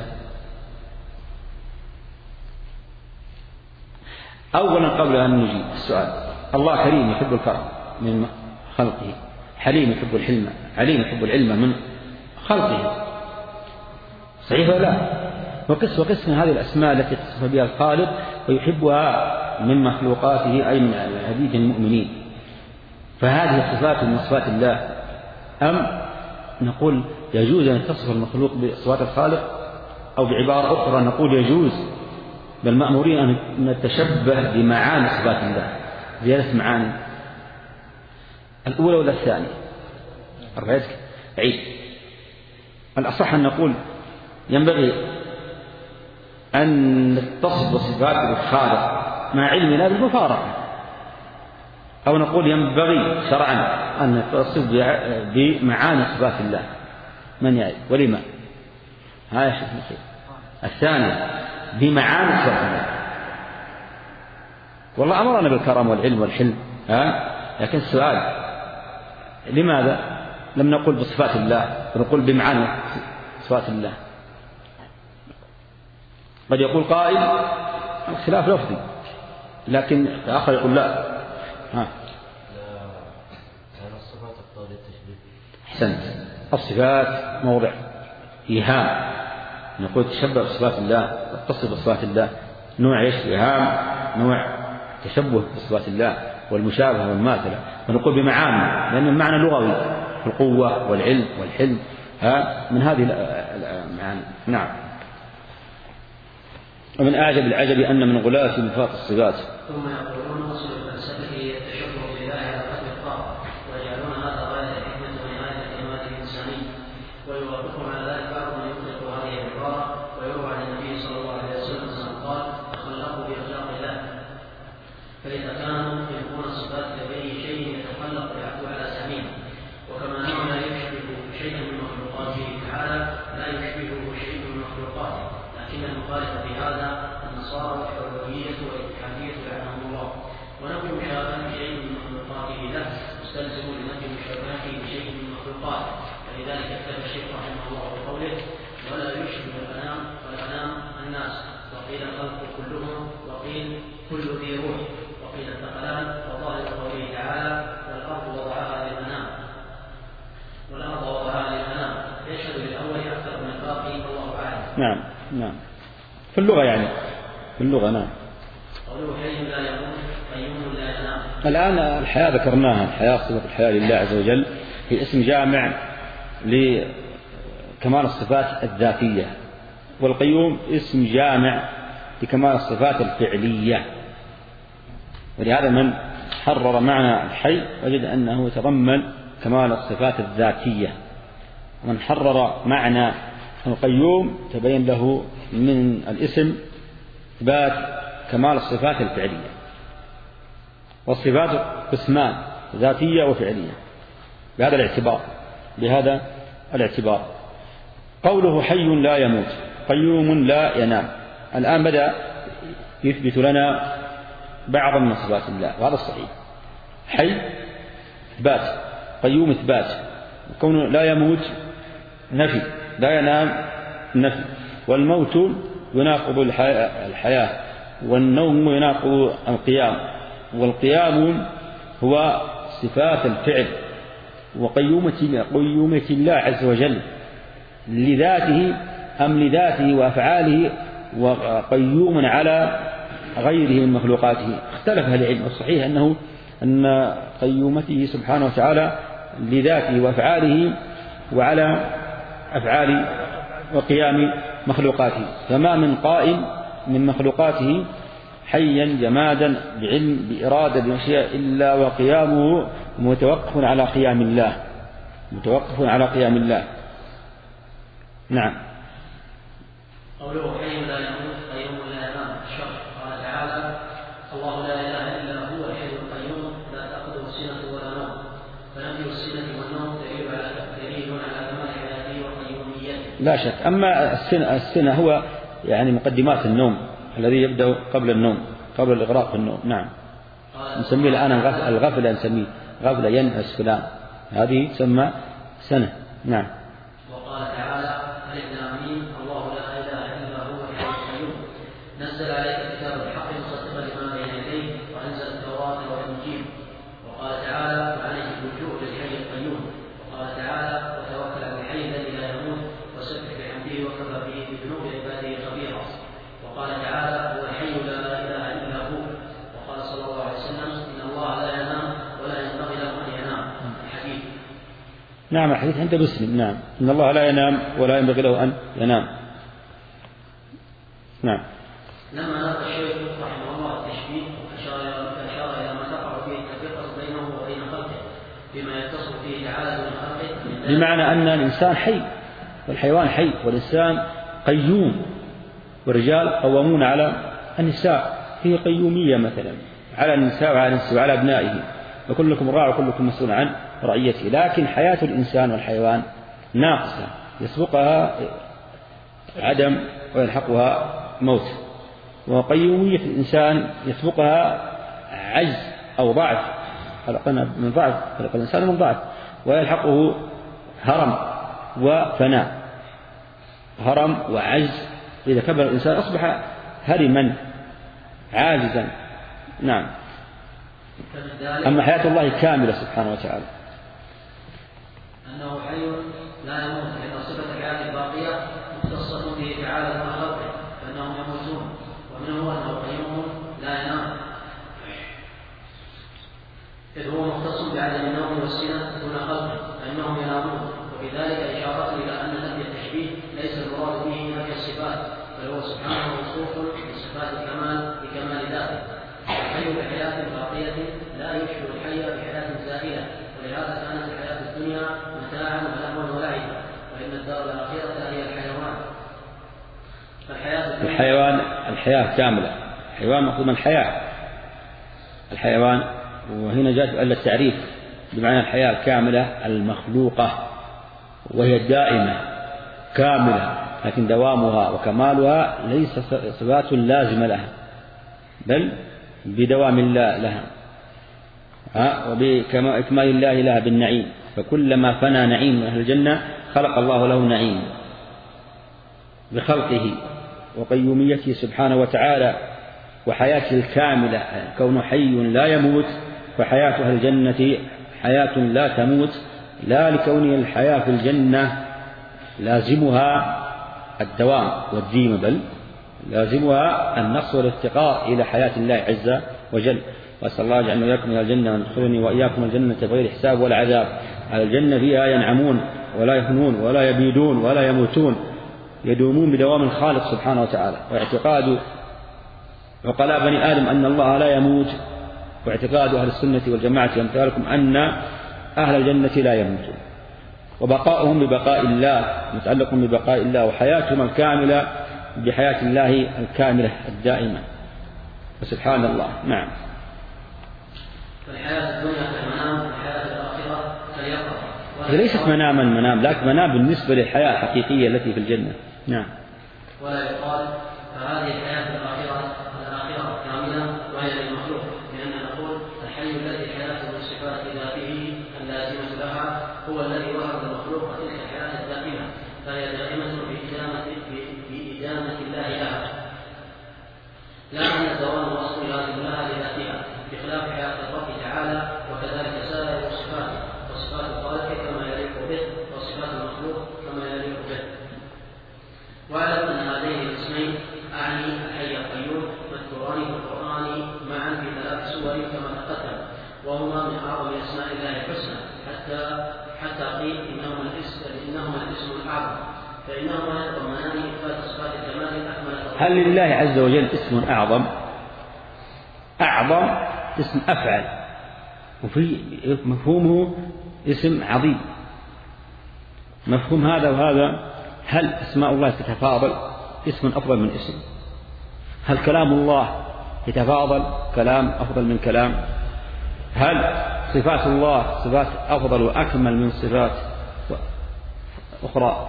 أولا قبل أن نجيب السؤال، الله كريم يحب الكرم من خلقه، حليم يحب الحلم، عليم يحب العلم من خلقه، صحيح ولا لا؟ وقس وقس من هذه الأسماء التي تصف بها الخالق ويحبها من مخلوقاته أي من عبيده المؤمنين، فهذه صفات من صفات الله. أم نقول يجوز أن تصف المخلوق بصفات الخالق، أو بعبارة أخرى نقول يجوز بل مأمورين أن نتشبه بمعاني صفات الله، زيادة معاني، الأولى ولا الثانية؟ أربعتك عيد. الأصح أن نقول ينبغي أن نتصف بصفات الخالق مع علمنا بالمفارقة، أو نقول ينبغي شرعا أن نتصف بمعاني صفات الله. من يعرف ولما؟ هاي شيخ نخير. الثاني بمعاني صفات الله، والله أمرنا بالكرم والعلم والحلم، ها؟ لكن السؤال لماذا لم نقول بصفات الله ونقول بمعاني صفات الله؟ قد يقول قائل الخلاف لفظي، لكن آخر يقول لا. ها الصفات تقتضي التشبيه. أحسنت، الصفات موضع إيهام، نقول تشبه بصفات الله، اتصل بصفات الله، نوع ايش؟ إيهام، نوع تشبه بصفات الله والمشابهة والماثلة، ونقول بمعاني لأن المعنى لغوي، القوة والعلم والحلم، ها من هذه المعاني. نعم. ومن أعجب العجب أن من غلاة نفاق الصفات ثم يقولون أصل الفلسفة هي التشبه بالله على قدر الطاقة، ويجعلون هذا غاية الحكمة ونهاية الكلمات الإنسانية، ويوافقهم على ذلك بعض من يطلق هذه العبارة، ويروى عن النبي صلى الله عليه وسلم أنه قال تخلقوا بأخلاق الله، فإذا كانوا ينفون الصفات لغير شيء يتخلق ويعفو على زعيمه، وكما أنه لا يشبه شيئا من مخلوقاته تعالى لا يشبهه شيء من مخلوقاته، لكن المخالف في هذا النصارى والحرية والاتحادية لعنهم الله، ونفي مشابهة شيء من مخلوقاته له مستلزم لنفي مشابهته بشيء من مخلوقاته، فلذلك اكتب الشيخ رحمه الله بقوله ولا يشبه الأنام والأنام الناس، وقيل الخلق كلهم، وقيل كل ذي روح، وقيل الثقلان، وظاهر قوله تعالى والأرض وضعها للأنام، والأرض وضعها للأنام يشهد للأول أكثر من الباقي والله أعلم. نعم نعم في اللغة، يعني في اللغة. نعم. قوله حي لا يموت قيوم لا ينام. الآن الحياة ذكرناها، الحياة صفة الحياة لله عز وجل هي اسم جامع لكمال الصفات الذاتية، والقيوم اسم جامع لكمال الصفات الفعلية، ولهذا من حرر معنى الحي وجد أنه يتضمن كمال الصفات الذاتية، ومن حرر معنى القيوم تبين له من الاسم إثبات كمال الصفات الفعلية. والصفات قسمان ذاتية وفعلية بهذا الاعتبار بهذا الاعتبار قوله حي لا يموت قيوم لا ينام. الآن بدأ يثبت لنا بعضا من صفات الله وهذا الصحيح. حي إثبات، قيوم إثبات، كونه لا يموت نفي، لا ينام نفي. والموت يناقض الحياة، والنوم يناقض القيام، والقيام هو صفات الفعل. وقيومة قيومة الله عز وجل لذاته أم لذاته وأفعاله، وقيوم على غيره من مخلوقاته. اختلف أهل العلم، والصحيح أنه أن قيومته سبحانه وتعالى لذاته وأفعاله وعلى أفعال وقيام مخلوقاته. فما من قائم من مخلوقاته حيا جمادا بعلم بإرادة بمشيئة إلا وقيامه متوقف على قيام الله، متوقف على قيام الله. نعم. قوله حي لا يموت قيوم لا ينام الشرح. قال تعالى الله لا إله إلا هو الحي القيوم لا تأخذه سنة ولا نوم. فنفي السنة والنوم دليل على دليل على كمال حياته وقيوميته لا شك. أما السنة, السنة هو يعني مقدمات النوم الذي يبدأ قبل النوم، قبل الإغراق في النوم. نعم. نسميه الآن الغفلة، نسميه غفلة ينعس فلان، هذه تسمى سنة. نعم. وقال تعالى ألف لام ميم الله لا إله إلا هو الحي القيوم نزل عليك كتاب الحق مصدقا لما بين يديه وأنزل التوراة والإنجيل. وقال تعالى وعليه اللجوء للحي القيوم. وقال تعالى وتوكل على الحي الذي لا يموت وسبح بحمده وكفى به بذنوب عباده خبيرا. وقال تعالى هو الحي لا إله إلا هو. وقال صلى الله عليه وسلم إن الله لا ينام ولا ينبغي له أن ينام. الحديث. نعم الحديث عند مسلم. نعم إن الله لا ينام ولا ينبغي له أن ينام. نعم. لما نقل الشيخ رحمه الله التشبيه أشار إلى ما تقع فيه التفرقة بينه وبين خلقه بما يتصل فيه تعالى من خلقه، بمعنى أن الإنسان حي والحيوان حي والإنسان قيوم، والرجال قوامون على النساء، فيه قيومية مثلا على النساء وعلى النساء وعلى أبنائه، وكلكم راع وكلكم مسؤول عن رعيته. لكن حياة الإنسان والحيوان ناقصة يسبقها عدم ويلحقها موت، وقيومية الإنسان يسبقها عجز أو ضعف، خلقنا من ضعف، خلق الإنسان من ضعف، ويلحقه هرم وفناء، هرم وعجز. إذا كبر الإنسان أصبح هرما عاجزا. نعم. أما حياة الله كاملة سبحانه وتعالى. أنه حي لا يموت، لأن صفة الحياة الباقية مختصة به تعالى دون خلقه، فإنهم يموتون، ومنه أنه قيوم لا ينام، إذ هو مختص بعدم النوم والسنة دون خلقه، فإنهم ينامون. وبذلك إشارة إلى أن نفي التشبيه ليس المراد به نفي الصفات، بل هو سبحانه موصوف بصفات الكمال بكمال ذاته. الحي بحياة باقية لا يشبه الحي بحياة زائلة، ولهذا كانت الحياة الدنيا متاعا ولهوا ولعبا، وإن الدار الآخرة هي الحيوان. الحيوان الحياة كاملة، الحيوان مفهوم الحياة، الحيوان، وهنا جاءت إلا التعريف بمعنى الحياة الكاملة المخلوقة، وهي الدائمة كاملة، لكن دوامها وكمالها ليس صفات لازمة لها، بل بدوام الله لها وبإكمال الله لها بالنعيم. فكلما فنى نعيم من أهل الجنة خلق الله له نعيم بخلقه وقيوميته سبحانه وتعالى وحياته الكاملة، كونه حي لا يموت، فحياة أهل الجنة حياة لا تموت، لا لكون الحياة في الجنة لازمها الدوام والديم، بل لازمها النص والافتقار إلى حياة الله عز وجل. وأسأل الله يجعلنا وإياكم إلى الجنة، وندخلني وإياكم الجنة بغير حساب ولا عذاب. على الجنة فيها ينعمون ولا يهنون ولا يبيدون ولا يموتون، يدومون بدوام الخالق سبحانه وتعالى. واعتقاد عقلاء بني آدم أن الله لا يموت، واعتقاد أهل السنة والجماعة وأمثالكم أن أهل الجنة لا يموتون، وبقاؤهم ببقاء الله متعلق ببقاء الله، وحياتهم الكاملة بحياة الله الكاملة الدائمة. فسبحان الله. نعم. فالحياة الدنيا كالمنام، والحياة الآخرة كاليقظة. هي ليست مناما منام، لكن منام بالنسبة للحياة الحقيقية التي في الجنة. نعم. ولا يقال فهذه الحياة الآخرة الآخرة كاملة وهي للمخلوق، لأن نقول الحي الذي حياته من صفات ذاته اللازمة لها هو الذي وهب المخلوق تلك الحياة الدائمة، فهي دائمة بإدامة بإدامة الله لها، لا أن زوال الوصف لازم لها لذاتها، بخلاف حياة الرب تعالى، وكذلك سائر صفاته، وصفات الخالق كما يليق به، وصفات المخلوق كما يليق به. واعلم أن هذين الاسمين أعني الحي القيوم مذكوران في القرآن معا في ثلاث سور كما تقدم، وهما من أعظم أسماء الله الحسنى، حتى حتى قيل إنهما الاسم إنهما الاسم الأعظم، فإنهما يتضمنان إثبات صفات الجمال الأكمل. هل لله عز وجل اسم أعظم؟ أعظم اسم أفعل، وفي مفهومه اسم عظيم. مفهوم هذا وهذا، هل أسماء الله تتفاضل؟ اسم أفضل من اسم. هل كلام الله يتفاضل؟ كلام أفضل من كلام. هل صفات الله صفات أفضل وأكمل من صفات أخرى؟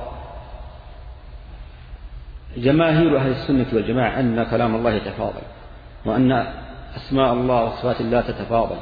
جماهير أهل السنة والجماعة أن كلام الله يتفاضل، وأن أسماء الله وصفات الله تتفاضل.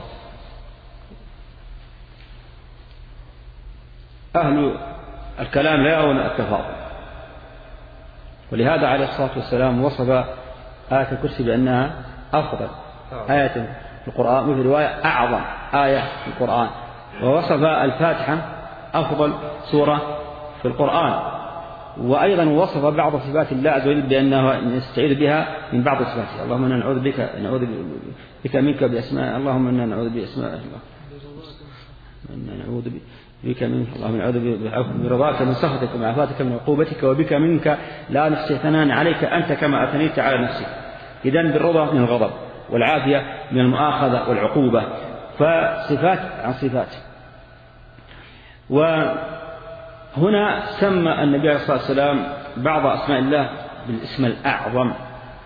أهل الكلام لا يرون التفاضل، ولهذا عليه الصلاة والسلام وصف آية الكرسي بأنها أفضل آية في القرآن، وفي رواية أعظم آية في القرآن، ووصف الفاتحة أفضل سورة في القرآن، وأيضا وصف بعض صفات الله عز وجل بأنه نستعيذ بها من بعض صفاته. اللهم إنا نعوذ بك نعوذ بك منك بأسماء اللهم إنا نعوذ بأسماء الله إنا نعوذ بك منك اللهم نعوذ برضاك من سخطك ومعافاتك من عقوبتك، وبك منك لا نحصي ثناء عليك أنت كما أثنيت على نفسك. إذن بالرضا من الغضب، والعافية من المؤاخذة والعقوبة، فصفات عن صفات. وهنا سمى النبي عليه الصلاة والسلام بعض أسماء الله بالاسم الأعظم.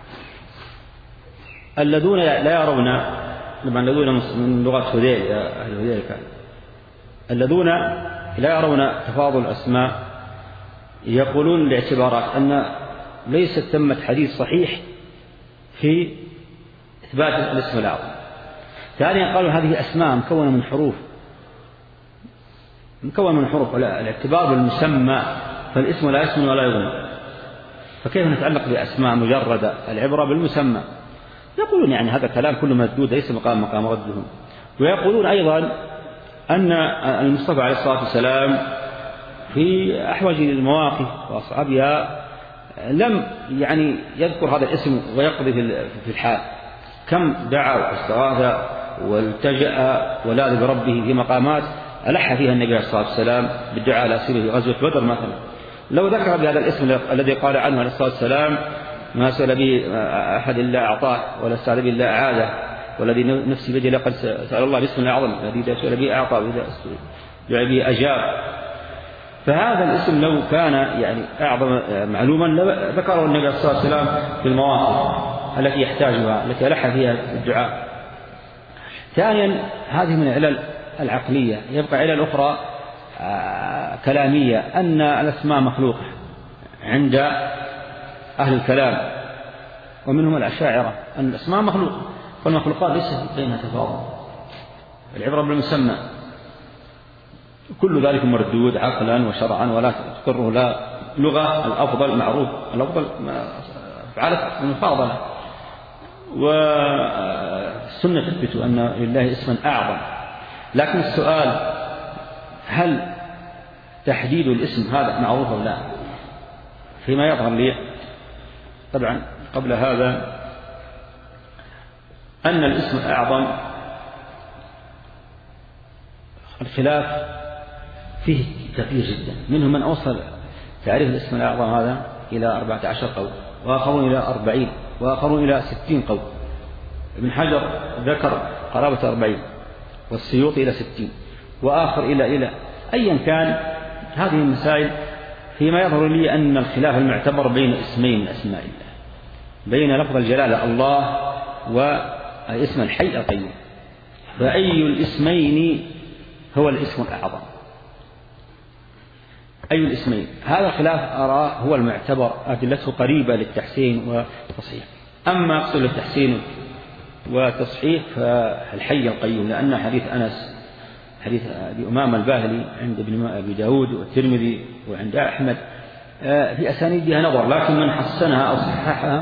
الذين لا يرون، طبعا الذين من لغة هذيل أهل هذيل كان الذين لا يرون تفاضل الأسماء يقولون لاعتبارات أن ليست ثمة حديث صحيح في إثبات الاسم الأعظم. ثانيا قالوا هذه أسماء مكونة من حروف مكونة من حروف الاعتبار بالمسمى، فالاسم لا يسمن ولا يغنى، فكيف نتعلق بأسماء مجردة؟ العبرة بالمسمى. يقولون يعني هذا كلام كله مسدود ليس مقام مقام ردهم. ويقولون أيضا أن المصطفى عليه الصلاة والسلام في أحوج المواقف وأصحابها لم يعني يذكر هذا الاسم ويقضي في الحال. كم دعا واستغاث والتجأ ولاذ بربه في مقامات ألح فيها النبي عليه الصلاة والسلام بالدعاء على سبيل غزوة بدر مثلا. لو ذكر بهذا الاسم الذي قال عنه عليه الصلاة والسلام ما سأل به أحد إلا أعطاه ولا استعاذ به إلا أعاذه، والذي نفسي بيده لقد سأل الله باسم الأعظم الذي إذا سئل به أعطى وإذا دعا به أجاب. فهذا الاسم لو كان يعني أعظم معلوما ذكره النبي عليه الصلاة والسلام في المواقف التي يحتاجها التي ألح فيها الدعاء. ثانيا هذه من العلل العقلية. يبقى علل أخرى كلامية أن الأسماء مخلوقة عند أهل الكلام ومنهم الأشاعرة أن الأسماء مخلوقة، فالمخلوقات ليس بينها تفاضل، العبرة بالمسمى. كل ذلك مردود عقلا وشرعا ولا تقره لا لغة. الأفضل معروف، الأفضل فعلت المفاضلة، والسنة تثبت أن لله اسما أعظم. لكن السؤال هل تحديد الاسم هذا معروف أو لا؟ فيما يظهر لي طبعا قبل هذا أن الاسم الأعظم الخلاف فيه كثير جدا، منهم من أوصل تعريف الاسم الأعظم هذا إلى أربعة عشر قول، وآخرون إلى أربعين، وآخرون إلى ستين قول. ابن حجر ذكر قرابة أربعين، والسيوطي إلى ستين، وآخر إلى إلى أيا كان. هذه المسائل فيما يظهر لي أن الخلاف المعتبر بين اسمين من أسماء الله، بين لفظ الجلالة الله واسم الحي القيوم. فأي الاسمين هو الاسم الأعظم؟ أي الاسمين؟ هذا خلاف آراء هو المعتبر، أدلته قريبة للتحسين والتصحيح. أما أقصد التحسين وتصحيح فالحي القيوم، لأن حديث أنس حديث أبي أمامة الباهلي عند ابن أبي داود والترمذي وعند أحمد في أسانيدها نظر، لكن من حسنها أو صححها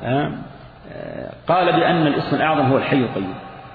قال بأن الاسم الأعظم هو الحي القيوم.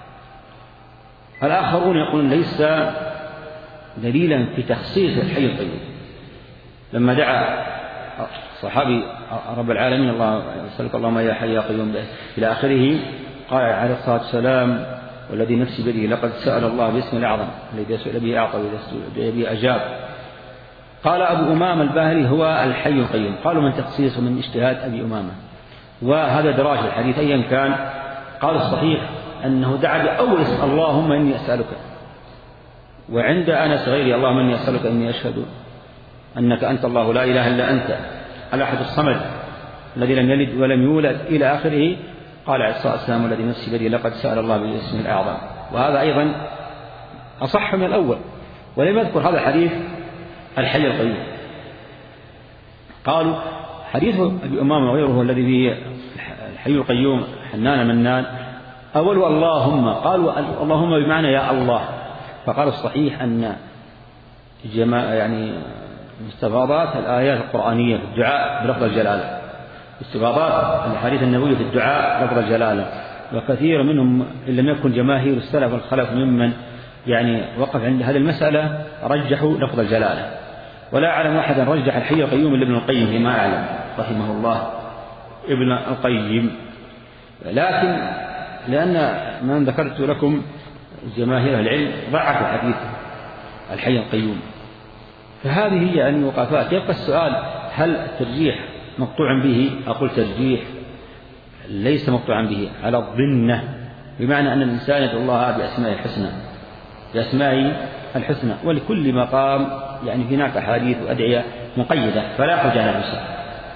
الآخرون يقولون ليس دليلا في تخصيص الحي القيوم. لما دعا صحابي رب العالمين الله سألك اللهم يا حي يا قيوم إلى آخره، قال عليه الصلاة والسلام والذي نفسي بيده لقد سأل الله باسم الأعظم الذي سئل به أعطى وإذا سئل به أجاب. قال أبو أمامة الباهلي هو الحي القيوم. قالوا من تخصيص ومن اجتهاد أبي أمامة، وهذا دراج الحديث أيا كان. قال الصحيح أنه دعا بأول اسم اللهم إني أسألك، وعند أنس غيري اللهم إني أسألك إني أشهد أنك أنت الله لا إله إلا أنت الأحد الصمد الذي لم يلد ولم يولد إلى آخره. قال عليه الصلاة والسلام الذي نفسي بيده لقد سأل الله بالاسم الأعظم، وهذا أيضا أصح من الأول. ولم يذكر هذا الحديث الحي القيوم. قالوا حديث أبي أمامة وغيره الذي فيه الحي القيوم حنان منان أول اللهم، قالوا اللهم بمعنى يا الله. فقال الصحيح أن جماعة يعني استفاضات الآيات القرآنية في الدعاء بلفظ الجلالة، استفاضات الحديث النبوي في الدعاء لفظ الجلالة، وكثير منهم إن لم يكن جماهير السلف والخلف ممن يعني وقف عند هذه المسألة رجحوا لفظ الجلالة. ولا أعلم أحدا رجح الحي القيوم إلا ابن القيم فيما أعلم رحمه الله ابن القيم. لكن لأن من ذكرت لكم جماهير العلم ضعفوا حديث الحي القيوم، فهذه هي الوقفات. يبقى السؤال هل الترجيح مقطوع به؟ أقول ترجيح ليس مقطوعا به على الظنة، بمعنى أن الإنسان يدعو الله بأسماء الحسنى بأسماء الحسنى، ولكل مقام يعني هناك أحاديث وأدعية مقيدة فلا حجة على الإنسان.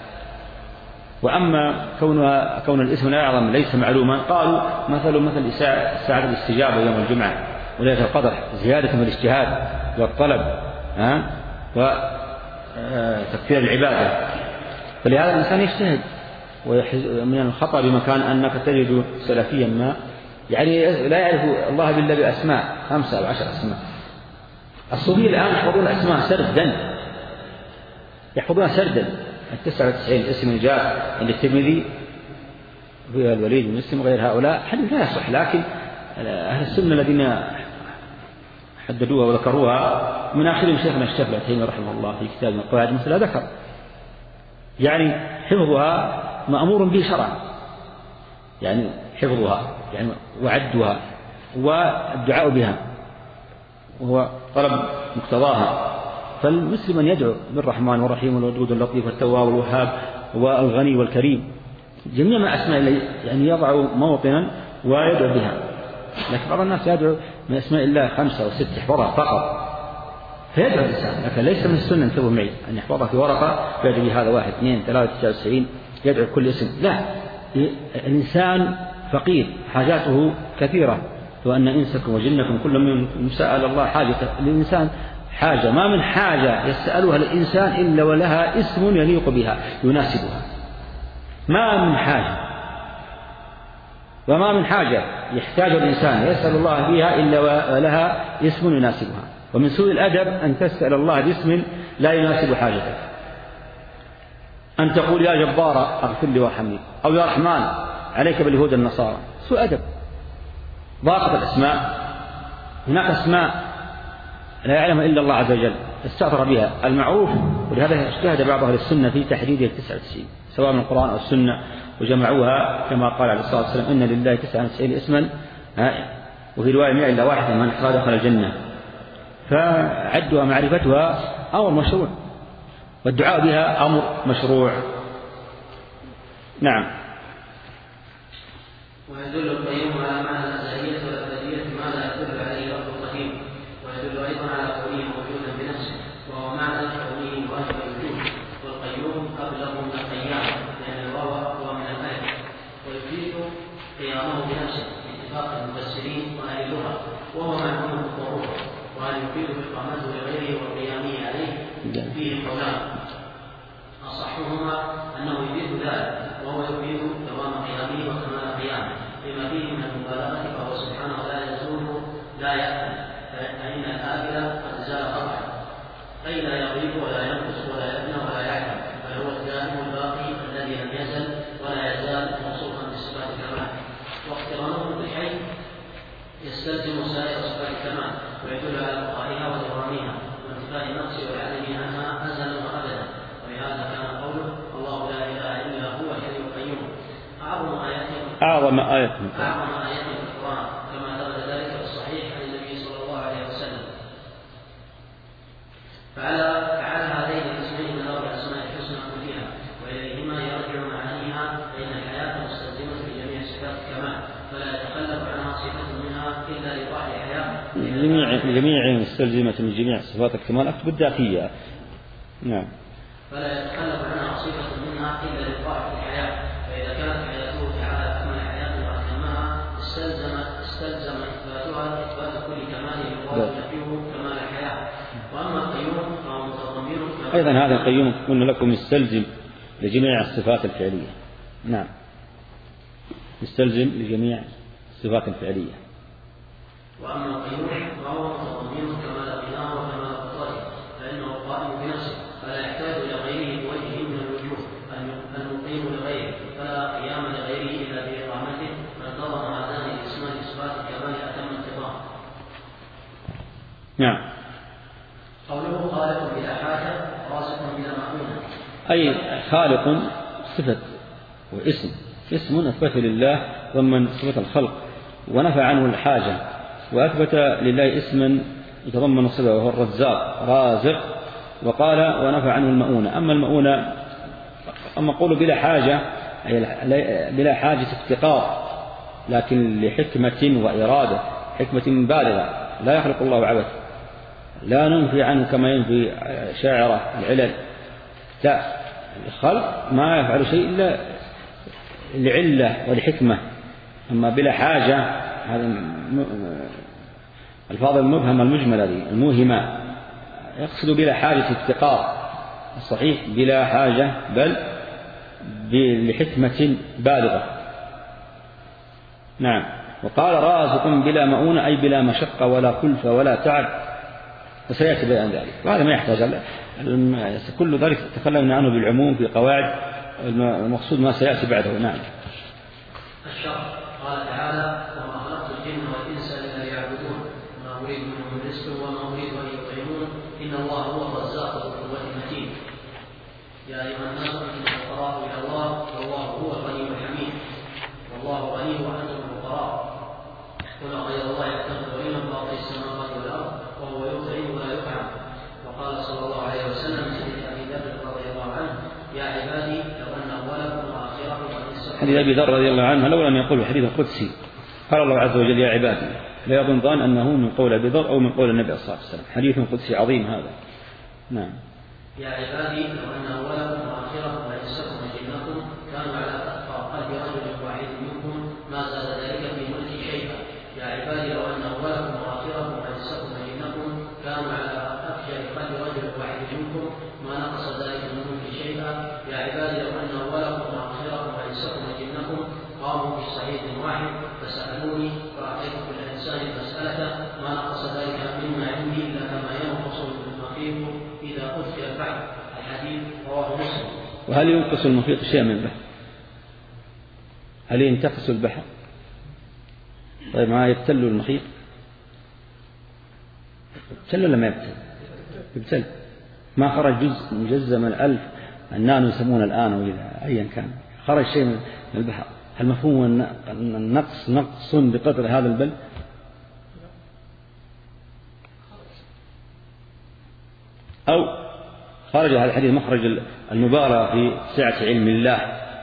وأما كونها كون الاسم الأعظم ليس معلوما، قالوا مثل مثل ساعة الاستجابة يوم الجمعة وليلة القدر زيادة في الاجتهاد والطلب ها وتكثير العبادة، فلهذا الإنسان يجتهد. ومن الخطأ بمكان أنك تجد سلفيا ما يعني لا يعرف الله بالله بأسماء خمسة أو عشر أسماء. الصوفية الآن يحفظون أسماء سردا، يحفظونها سردا التسعة وتسعين اسم جاء عند الترمذي في الوليد بن مسلم وغير هؤلاء حديث لا يصح. لكن أهل السنة الذين حددوها وذكروها من آخرهم شيخنا الشيخ ابن تيمية رحمه الله في كتاب القواعد المثلى ذكر يعني حفظها مأمور به شرعا، يعني حفظها يعني وعدها والدعاء بها وهو طلب مقتضاها. فالمسلم أن يدعو بالرحمن والرحيم والودود واللطيف والتواب والوهاب والغني والكريم، جميع ما أسماء الله يعني يضع موطنا ويدعو بها. لكن بعض الناس يدعو من أسماء الله خمسة أو ست يحفظها فقط فيدعو الإنسان، لكن ليس من السنة انتبهوا معي أن يحفظها في ورقة فيدعو بهذا واحد اثنين ثلاثة تسعة وتسعين يدعو كل اسم. لا، الإنسان فقير حاجاته كثيرة، وأن إنسكم وجنكم كل من سأل الله حاجة للإنسان حاجة، ما من حاجة يسألها الإنسان إلا ولها اسم يليق بها يناسبها، ما من حاجة وما من حاجة يحتاج الإنسان يسأل الله بها إلا ولها اسم يناسبها. ومن سوء الأدب أن تسأل الله باسم لا يناسب حاجتك، أن تقول يا جبار أغفر لي وارحمني، أو يا رحمن عليك باليهود النصارى، سوء أدب. ضاقت الأسماء، هناك أسماء لا يعلمها إلا الله عز وجل استأثر بها المعروف، ولهذا اجتهد بعض أهل السنة في تحديد التسعة وتسعين سواء من القرآن أو السنة، وجمعوها كما قال عليه الصلاة والسلام إن لله تسعة وتسعين اسما وفي رواية مئة إلا واحدة من أحصاها دخل الجنة. فعدها معرفتها أمر مشروع، والدعاء بها أمر مشروع. نعم. ويدل القيوم على معنى الأزلية والأبدية ما لا يدل عليه لفظ القديم، ويدل أيضا على كونه موجودا بنفسه وهو معنى كونه واجب الوجود، والقيوم أبلغ من القيام لأن الواو هو من الألف، ويفيد قيامه قيامه بنفسه باتفاق المفسرين واهل اللغه، وهو معلوم بالضروره، وهل يفيد اقامته لغيره وقيامه عليه فيه قولان، اصحهما انه يفيد ذلك، وهو يفيد دوام قيامه وكمال قيامه لما فيه من المبالغه، فهو سبحانه لا يزول لا يأتي، فإن الآخر قد زال قطعا، أي لا يغيب ولا ينقص ولا يبنى ولا يعلم، بل هو الدائم الباقي الذي لم يزل ولا يزال موصوفا بصفات الكمال. واقترانه بالحي يستلزم سائر صفات الكمال، ويدل على بقائها ودوامها وانتفاء النقص والعدم عنها أزلا وأبدا، ولهذا كان قوله الله لا إله إلا هو الحي القيوم أعظم آيات أعظم آية أعظم آيات في القرآن، كما ثبت ذلك في الصحيح عن النبي صلى الله عليه وسلم. فعلى فعلى هذين الاسمين من أربع أسماء الحسنى كلها، وإليهما يرجع معانيها، فإن الحياة مستلزمة لجميع صفات الكمال، فلا يتخلف عنها صفة منها إلا لطاعة الحياة جميع جميع مستلزمة لجميع صفات الكمال أكتب الذاتية. نعم. فلا يتخلف عنها صفة منها إلا لطاعة الحياة، فإذا كانت حياته تعالى أكمل حياة وأتمها استلزم استلزم إثباتها إثبات كل كمال يقال فيه كمال الحياة. وأما القيوم فهو متضمن أيضا هذا القيوم قلنا لكم يستلزم لجميع الصفات الفعلية. نعم، يستلزم لجميع الصفات الفعلية. وأما القيوم فهو متضمن كمال غناه وكمال قدرته، فإنه قائم بنفسه فلا يحتاج إلى غيره بوجه من الوجوه، المقيم لغيره فلا قيام لغيره إلا بإقامته، فانتظم هذان الاسمان صفات الكمال أتم انتظام. نعم. قوله خالق بلا حاجة رازق بلا مأمونة، أي خالق صفة واسم، اسم أثبت لله ضمن صفة الخلق ونفى عنه الحاجة، وأثبت لله اسما يتضمن الصفة وهو الرزاق رازق، وقال ونفى عنه المؤونة. أما المؤونة أما قوله بلا حاجة أي بلا حاجة افتقار، لكن لحكمة وإرادة، حكمة بالغة لا يخلق الله عبث، لا ننفي عنه كما ينفي شاعرة العلل، لا، الخلق ما يفعل شيء إلا لعلة ولحكمة. أما بلا حاجة هذا الفاظ المبهمة المجملة الموهمة، يقصد بلا حاجة افتقار، الصحيح بلا حاجة بل لحكمة بالغة. نعم. وقال رازق بلا مؤونة أي بلا مشقة ولا كلفة ولا تعب، وسيأتي بيان ذلك، وهذا ما يحتاج كل ذلك تكلمنا عنه بالعموم في قواعد، المقصود ما سيأتي بعده. نعم. الشرع قال تعالى وما خلقت الجن والإنس إلا ليعبدون ما أريد منهم من رزق وما أريد أن يطعمون إن الله هو الرزاق ذو القوة المتين. يا أيها الناس أنتم الفقراء إلى الله والله هو الغني الحميد، والله غني وأنتم الفقراء، قل غير الله يتخذ غنيا باطل السماوات والأرض وهو يطعم ولا يطعم. وقال صلى الله عليه وسلم في حديث أبي ذر رضي الله عنه يا عبادي لو أن أولكم وآخركم وإنسكم. حديث أبي ذر رضي الله عنه لولا أن يقول الحديث القدسي قال الله عز وجل يا عبادي، لا يظن ظان أنه من قول أبي ذر أو من قول النبي صلى الله عليه وسلم، حديث قدسي عظيم هذا. نعم. يا عبادي لو أن أولكم وآخركم وإنسكم وجنكم كانوا على أتقى قلب رجل واحد منكم ما زاد ذلك في ملكي شيئا. يا عبادي لو أن أولكم وآخركم وإنسكم وجنكم كانوا على أفجر قلب رجل واحد منكم ما نقص ذلك من ملكي شيئا. يا عبادي لو أن أولكم وآخركم وإنسكم وجنكم قاموا في صعيد واحد فسألوني فأعطيت كل إنسان مسألته ما نقص ذلك مما عندي إلا كما ينقص المخيط إذا أدخل البحر. الحديث رواه مسلم. وهل ينقص المخيط شيء من البحر؟ هل ينتقص البحر؟ طيب ما يبتل المخيط؟ يبتل ولا ما يبتل؟ يبتل. ما خرج جزء مجزء من ألف النانو يسمونه الآن وإذا أيا كان خرج شيء من البحر، هل مفهوم النقص نقص بقدر هذا البل؟ أو خرج هذا الحديث مخرج المبالغة في سعة علم الله.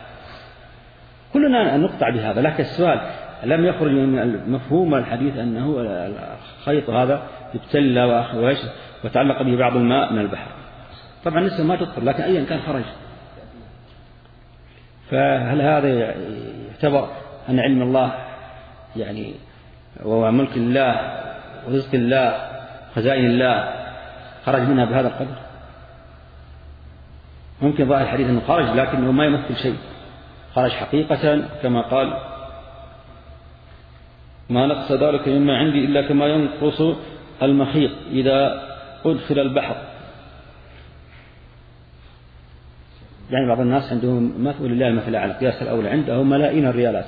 كلنا نقطع بهذا، لكن السؤال لم يخرج من مفهوم الحديث أنه الخيط هذا يبتلى وتعلق به بعض الماء من البحر. طبعا لسه ما تدخل، لكن أيا كان خرج. فهل هذا يعتبر أن علم الله يعني وهو ملك الله ورزق الله خزائن الله خرج منها بهذا القدر؟ ممكن ظاهر الحديث أنه خرج لكنه ما يمثل شيء، خرج حقيقة كما قال ما نقص ذلك مما عندي إلا كما ينقص المخيط إذا أدخل البحر. يعني بعض الناس عندهم مثل لله المثل على قياس الأولى، عنده ملايين الريالات،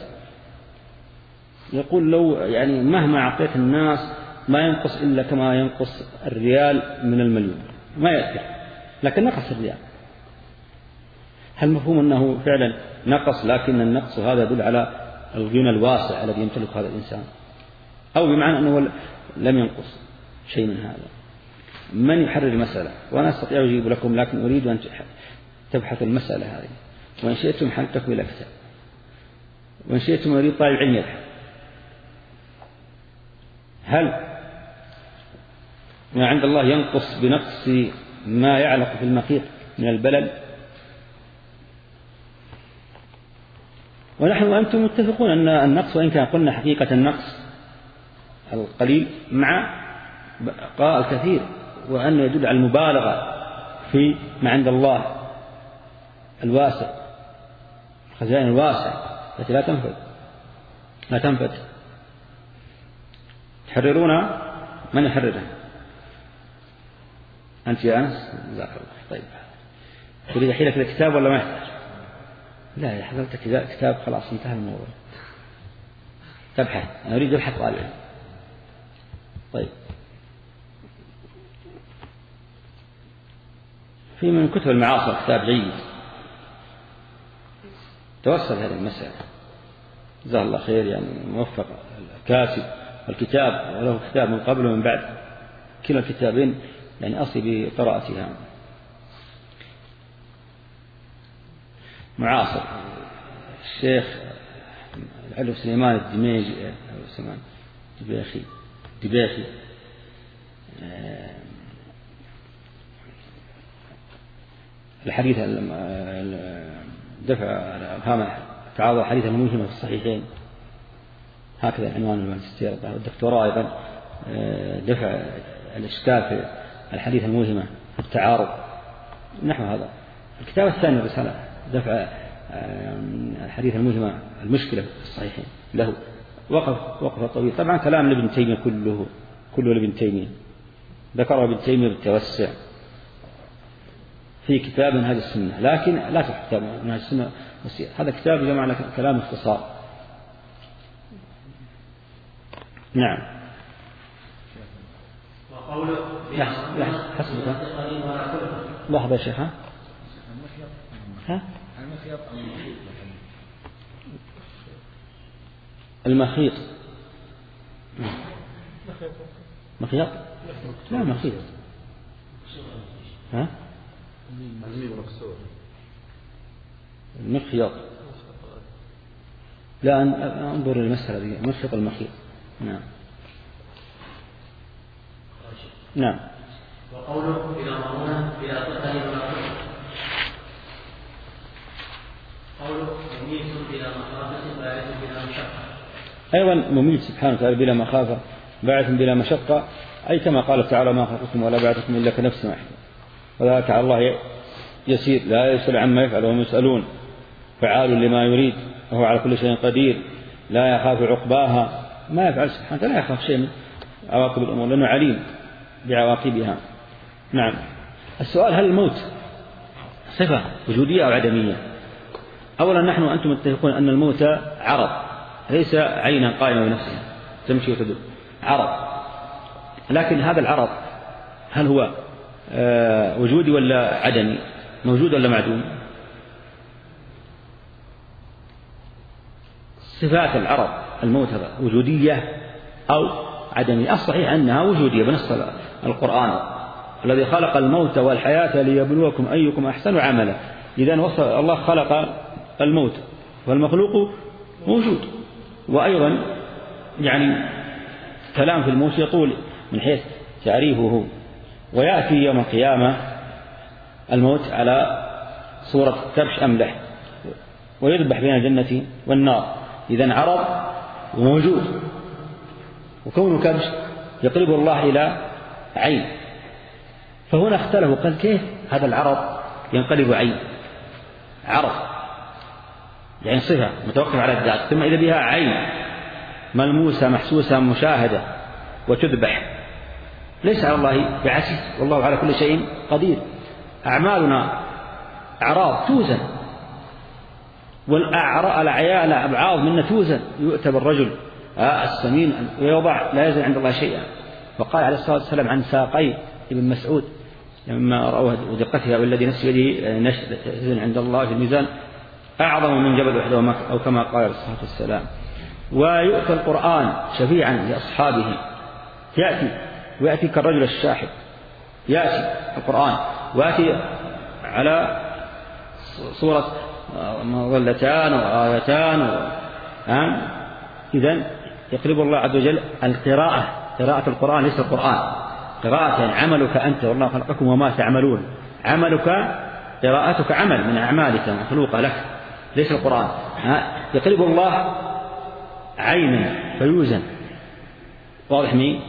يقول لو يعني مهما أعطيت الناس ما ينقص إلا كما ينقص الريال من المليون، ما يأثر، لكن نقص الريال. هل مفهوم أنه فعلا نقص لكن النقص هذا يدل على الغنى الواسع الذي يمتلك هذا الإنسان، أو بمعنى أنه لم ينقص شيء من هذا؟ من يحرر المسألة؟ وأنا أستطيع أجيب لكم، لكن أريد أن تبحث المسألة هذه، وإن شئتم حلتكم إلى كتاب، وإن شئتم أريد طالب علم يبحث. هل ما عند الله ينقص بنقص ما يعلق في المخيط من البلل؟ ونحن وأنتم متفقون أن النقص وإن كان قلنا حقيقة النقص القليل مع بقاء الكثير، وأنه يدل على المبالغة في ما عند الله الواسع، الخزائن الواسع التي لا تنفذ لا تنفذ. تحررون؟ من يحررها؟ أنت يا أنس؟ جزاك الله. طيب تريد أحيلك الكتاب ولا ما يحتاج؟ لا يا حضرتك كتاب خلاص انتهى الموضوع. تبحث، أنا أريد أبحث طالب. طيب في من كتب المعاصر كتاب جيد توصل هذه المسألة، جزاه الله خير، يعني موفق الكاتب الكتاب، وله كتاب من قبل ومن بعد، كلا الكتابين يعني أصي بقراءتها. معاصر الشيخ العلو سليمان الدميجي سليمان دبيخي دبيخي الحديث دفع أفهام تعاضد الحديث الموهمة في الصحيحين، هكذا عنوان الماجستير. والدكتوراه أيضا دفع الإشكال في الحديث الموهمة في التعارض نحو هذا. الكتاب الثاني الرسالة دفع الحديث الموهمة المشكلة في الصحيحين له، وقف وقف طويل. طبعا كلام لابن تيمية كله كله لابن تيمية، ذكره ابن تيمية بالتوسع في كتاب من هذه السنة، لكن لا تحت كتاب من هذه السنة. هذا كتاب جمع كلام اختصار. نعم. حسبك. لحظة يا شيخ. ها ها المخيط مخيط لا مخيط ها المخيط لا انظر للمسألة دي، مخيط المخيط. نعم نعم. وقوله إلى مرونة إلى قتل ونقل، قوله مميت بلا مخافة باعث بلا مشقة، أيضا مميت سبحانه وتعالى بلا مخافة باعث بلا مشقة، أي كما قال تعالى ما خلقكم ولا بعثكم إلا كنفس واحدة، وذلك على الله يسير لا يسأل عما يفعل وهم يسألون، فعال لما يريد وهو على كل شيء قدير، لا يخاف عقباها، ما يفعل سبحانه وتعالى لا يخاف شيء من عواقب الأمور لأنه عليم بعواقبها. نعم. السؤال هل الموت صفة وجودية أو عدمية؟ أولا نحن وأنتم متفقون أن الموت عرض ليس عينا قائمة بنفسها تمشي وتدل، عرض، لكن هذا العرض هل هو آه وجودي ولا عدمي؟ موجود ولا معدوم؟ صفات العرض الموت وجودية أو عدمية؟ الصحيح أنها وجودية بنص القرآن، الذي خلق الموت والحياة ليبلوكم أيكم أحسن عملا. إذن وصف الله خلق الموت والمخلوق موجود. وأيضا يعني كلام في الموت يطول من حيث تعريفه، ويأتي يوم القيامة الموت على صورة كبش أملح ويذبح بين الجنة والنار، إذن عرض وموجود، وكونه كبش يقلبه الله إلى عين. فهنا اختلفوا قال كيف هذا العرض ينقلب عين؟ عرض يعني صفة متوقف على الذات، ثم إذا بها عين ملموسة محسوسة مشاهدة وتذبح، ليس على الله بعسيس، والله على كل شيء قدير. أعمالنا أعراض توزن، والأعراض منا توزن، يؤتى بالرجل السمين ويوضع لا يزن عند الله شيئا. وقال عليه الصلاة والسلام عن ساقي ابن مسعود لما رأوه ودقتها والذي نفس يده تزن عند الله في الميزان أعظم من جبل أحد، أو كما قال عليه الصلاة والسلام. ويؤتى القرآن شفيعا لأصحابه، يأتي ويأتي كالرجل الشاحب، يأتي القرآن ويأتي على صورة مظلتان وآيتان. إذن يقلب الله عز وجل القراءة، قراءة القرآن ليس القرآن قراءة، يعني عملك أنت والله خلقكم وما تعملون، عملك قراءتك عمل من أعمالك مخلوقة لك ليس القرآن. يقلب الله عينا فيوزن، واضح مين؟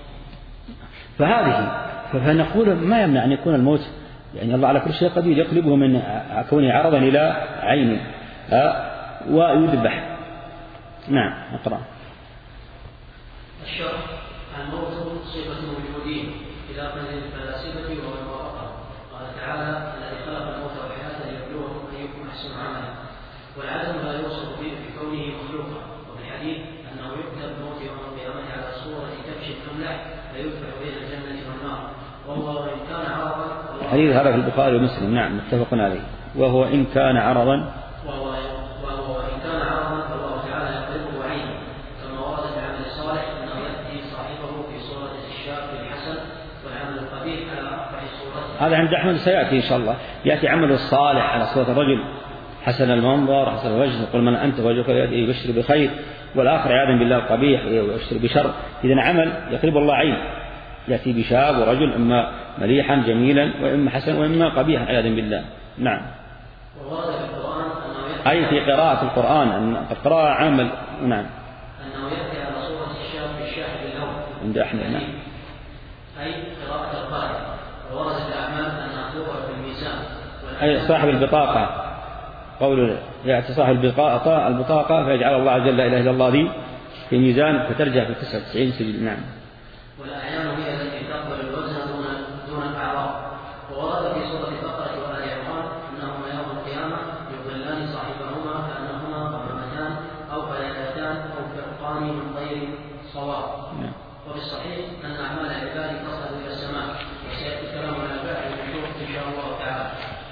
فهذه فنقول ما يمنع أن يكون الموت يعني الله على كل شيء قدير، يقلبه من كونه عرضا إلى عين ويذبح. نعم اقرأ. الشرح الموت صفة الوجودين إلى قدر الفلاسفة ومن وافقه. قال تعالى الذي خلق الموت والحياة ليبلوكم أيكم أحسن عملا، والعدم لا يوصف به بكونه مخلوقا. وفي الحديث أنه يؤتى بالموت يوم القيامة على صورة كبش أملح فيدفع بين الجنة والنار، وهو وإن كان عرضا. الحديث هذا في البخاري ومسلم، نعم متفق عليه. وهو إن كان عرضا، وهو وهو إن كان عرضا فالله تعالى يقلبه عينا، كما ورد في العمل الصالح أنه يأتي صاحبه في صورة الشاب الحسن، والعمل القبيح على أقبح صورته. هذا عند أحمد سيأتي إن شاء الله. يأتي عمل الصالح على صورة الرجل حسن المنظر حسن الوجه، يقول من أنت وجهك يبشر بخير، والآخر عياذا بالله القبيح ويبشر بشر. إذن عمل يقلب الله عين، يأتي بشاب ورجل إما مليحا جميلا وإما حسن وإما قبيحا عياذا بالله. نعم. وورد في القرآن أنه أي في قراءة القرآن أن القراءة عمل. نعم. أنه يأتي على صورة الشاب الشاحب اللون عند أحمد. نعم. أي قراءة القارئ. وورد في الأعمال أنها توضع في الميزان، أي صاحب البطاقة، قول يأتي صاحب البطاقة البطاقة فيجعل الله عز وجل لا إله إلا الله ذي في ميزان فترجع في تسعة وتسعين سجل. نعم. والأعيان هي التي تقبل الوزن دون دون الأعراض. وورد في سورة البقرة وآل عمران أنهما يوم القيامة يظلان صاحبهما كأنهما غمامتان أو فلاتان أو فرقان من طير صواب. وفي الصحيح أن أعمال العباد تصعد إلى السماء، وسيأتي الكلام على الباقي المشهور إن شاء الله تعالى.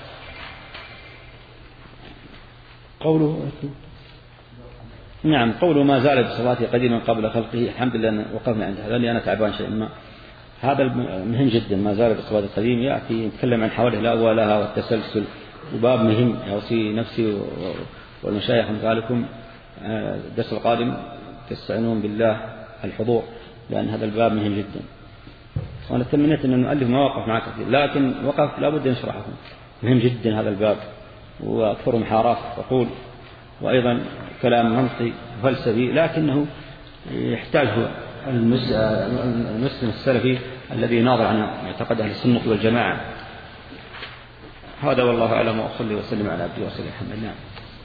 قوله نعم قوله ما زال بصلاته قديما قبل خلقه. الحمد لله أن وقفنا عند هذا، لأني أنا تعبان شيء ما هذا مهم جدا. ما زال بصلاته قديم يأتي يتكلم عن حوله الأولها والتسلسل، وباب مهم يوصي نفسي والمشايخ أمثالكم الدرس القادم تستعينون بالله الحضور، لأن هذا الباب مهم جدا. وأنا تمنيت أن المؤلف ما وقف معك كثير، لكن وقف لابد نشرحه، مهم جدا هذا الباب، وأكثر محارات تقول، وأيضا كلام منطقي فلسفي، لكنه يحتاج المسلم السلفي الذي ناظر عن معتقد أهل السنة والجماعة. هذا والله أعلم، وأصلي وسلم على عبده ورسوله محمد. نعم.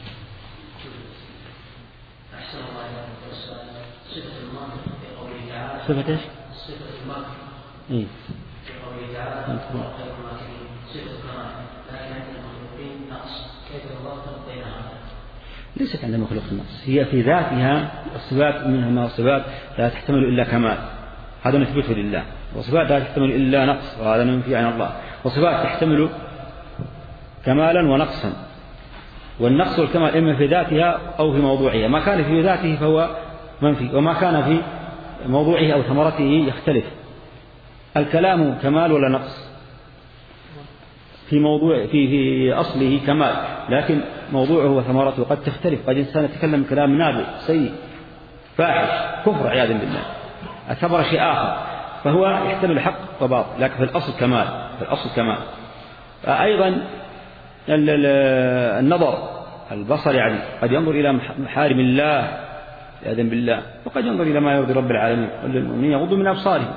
أحسن الله إليكم. صفة المرء في قوله تعالى. صفة إيش؟ صفة المرء. إيه. في قوله تعالى هو خير الماكرين، صفة كمال، لكن عند المخلوقين نقص. كيف الله فرق بين هذا؟ ليست عند مخلوق النقص، هي في ذاتها الصفات منها ما صفات لا تحتمل إلا كمال، هذا نثبته لله، وصفات لا تحتمل إلا نقص، وهذا ننفي عن الله. وصفات تحتمل كمالا ونقصا، والنقص والكمال إما في ذاتها أو في موضوعها. ما كان في ذاته فهو منفي، وما كان في موضوعه أو ثمرته يختلف. الكلام كمال ولا نقص؟ في موضوع في في أصله كمال، لكن موضوعه وثمرته قد تختلف. قد إنسان يتكلم كلام نابئ سيء فاحش كفر عياذا بالله، الثمرة شيء آخر، فهو يحتمل الحق وباطل، لكن في الأصل كمال، في الأصل كمال. أيضا النظر البصر يعني قد ينظر إلى محارم الله يأذن بالله، وقد ينظر إلى ما يرضي رب العالمين، قل للمؤمنين يغضوا من أبصارهم.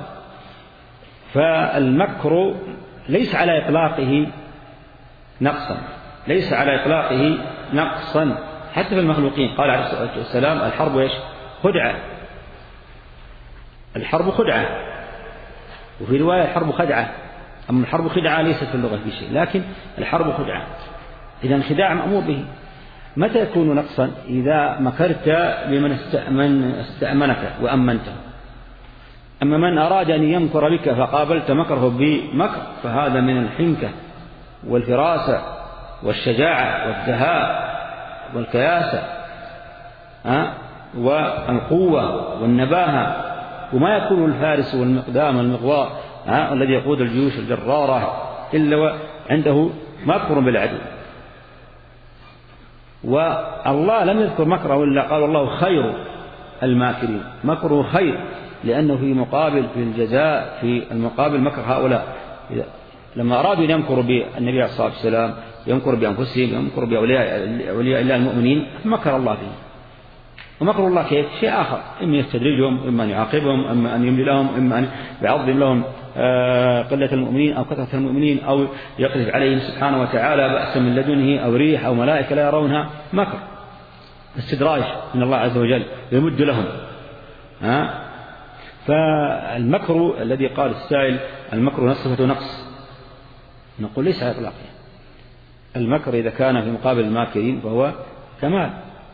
فالمكر ليس على إطلاقه نقصا، ليس على إطلاقه نقصا حتى في المخلوقين. قال عليه الصلاة والسلام الحرب إيش؟ خدعة. الحرب خدعة، وفي رواية الحرب خدعة. أما الحرب خدعة ليست في اللغة في شيء، لكن الحرب خدعة. إذا الخداع مأمور به. متى يكون نقصا؟ إذا مكرت بمن استأمنك وأمنته. أما من أراد أن يمكر بك فقابلت مكره بمكر فهذا من الحنكة والفراسة والشجاعة والدهاء والكياسة أه؟ والقوة والنباهة، وما يكون الفارس والمقدام والمغوار أه؟ الذي يقود الجيوش الجرارة إلا وعنده مكر بالعدو. والله لم يذكر مكره إلا قال الله خير الماكرين، مكره خير، لأنه في مقابل في الجزاء في المقابل مكر هؤلاء. لما أرادوا أن يمكروا بالنبي عليه الصلاة والسلام، يمكر بأنفسهم، يمكر بأولياء الله المؤمنين، مكر الله فيه. ومكر الله كيف؟ شيء آخر، إما يستدرجهم، إما أن يعاقبهم، إما أن يملي لهم، إما أن يعظم لهم قلة المؤمنين أو كثرة المؤمنين، أو يقذف عليهم سبحانه وتعالى بأسا من لدنه أو ريح أو ملائكة لا يرونها. مكر استدراج من الله عز وجل يمد لهم. ها؟ فالمكر الذي قال السائل المكر صفة نقص، نقول ليس على إطلاقه. المكر إذا كان في مقابل الماكرين فهو كمال.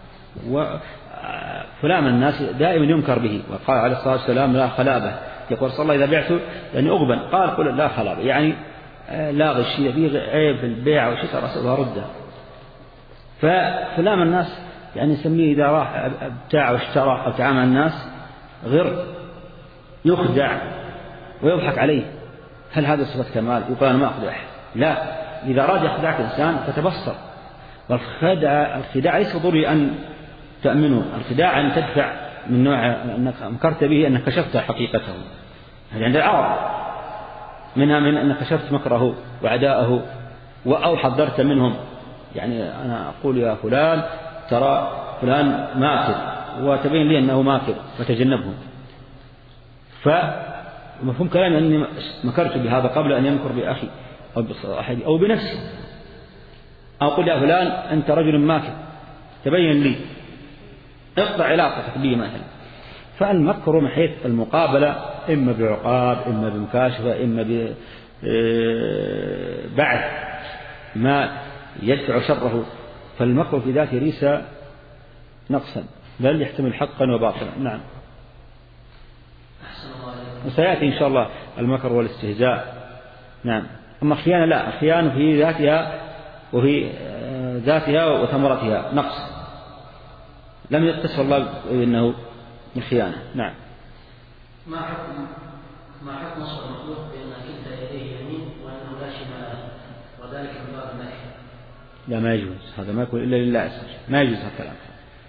وفلان من الناس دائما ينكر به، وقال عليه الصلاة والسلام لا خلابة، يقول صلى الله إذا بعته يعني أغبن، قال قل لا خلابة يعني لا غش، فيه عيب في البيع وشتى رسولها ردها. ففلان من الناس يعني يسميه إذا راح ابتاع واشترى أو تعامل الناس غر، يخدع ويضحك عليه. هل هذا صفة كمال؟ يقال ما أخدع. لا، إذا أراد يخدعك إنسان فتبصر. والخداع الخداع ليس ضروري أن تأمنه، الخداع أن تدفع من نوع أنك مكرت به أنك كشفت حقيقته، هذا عند العرب، منها من أنك كشفت مكره وعداءه أو حذرت منهم. يعني أنا أقول يا فلان ترى فلان ماكر، وتبين لي أنه ماكر فتجنبه. فمفهوم كلامي أني مكرت بهذا قبل أن يمكر بأخي أو بصاحبي أو بنفسي. أقول يا فلان أنت رجل ماكر، تبين لي، اقطع علاقتك به مثلا. فالمكر من حيث المقابلة إما بعقاب، إما بمكاشفة، إما ببعث ما يدفع شره. فالمكر في ذاته ليس نقصا، بل يحتمل حقا وباطلا. نعم. وسيأتي إن شاء الله المكر والاستهزاء. نعم. أما الخيانة لا، الخيانة في ذاتها وفي ذاتها وثمرتها نقص، لم يتصف الله إنه من خيانة. نعم. ما حكم ما حكم نصب المخلوق بأن كلتا يديه يمين وأنه لا شمال له، وذلك من باب النهي؟ لا، ما يجوز هذا، ما يكون إلا لله عز وجل، ما يجوز هذا الكلام.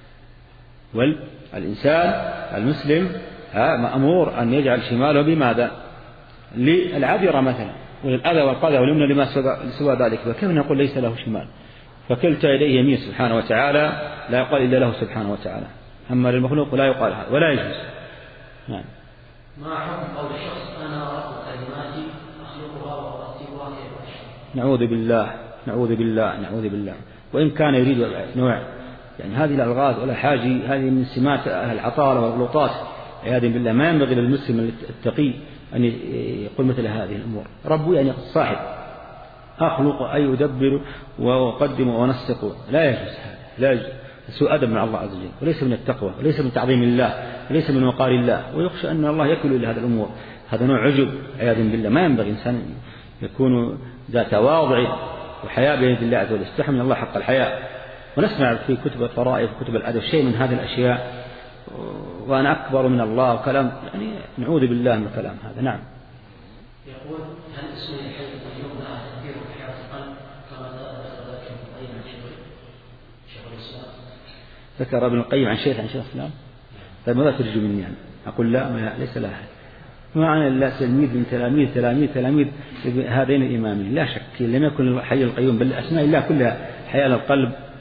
والإنسان المسلم مأمور أن يجعل شماله بماذا؟ للعذرة مثلا، وللأذى والقذى واليمنى لما سوى ذلك. فكيف نقول ليس له شمال؟ فكلتا يديه يمين سبحانه وتعالى، لا يقال إلا له سبحانه وتعالى. أما للمخلوق لا يقال هذا ولا يجوز. نعم. ما حكم قول الشخص أنا أرى كلماتي أخلقها وأرتبها كيف أشاء؟ نعوذ بالله نعوذ بالله نعوذ بالله. وإن كان يريد نوع يعني هذه الألغاز ولا حاجة، هذه من سمات أهل العطارة والغلطات عياذا بالله. ما ينبغي للمسلم التقي أن يقول مثل هذه الأمور. ربي يعني صاحب أخلق أي أدبر وأقدم وأنسق، لا يجوز هذا، لا يجوز. سوء أدب مع الله عز وجل، وليس من التقوى، وليس من تعظيم الله، وليس من وقار الله. ويخشى أن الله يكل إلى هذه الأمور. هذا نوع عجب عياذا بالله. ما ينبغي إنسان يكون ذات تواضع وحياء بين الله عز وجل، يستحي من الله حق الحياء. ونسمع في كتب الطرائف وكتب الأدب شيء من هذه الأشياء، وأنا أكبر من الله وكلام، يعني نعوذ بالله من الكلام هذا. نعم. يقول هل اسم الحي القيوم له تأثير في حياة القلب كما ذكر ابن القيم عن شيخ الإسلام؟ ذكر ابن القيم عن شيخ عن شيخ الإسلام. طيب ماذا ترجو مني يعني؟ أقول لا، ما ليس لا أحد. ما أنا إلا تلميذ من تلاميذ تلاميذ تلاميذ هذين الإمامين. لا شك لم يكن الحي القيوم، بل أسماء الله كلها حياة القلب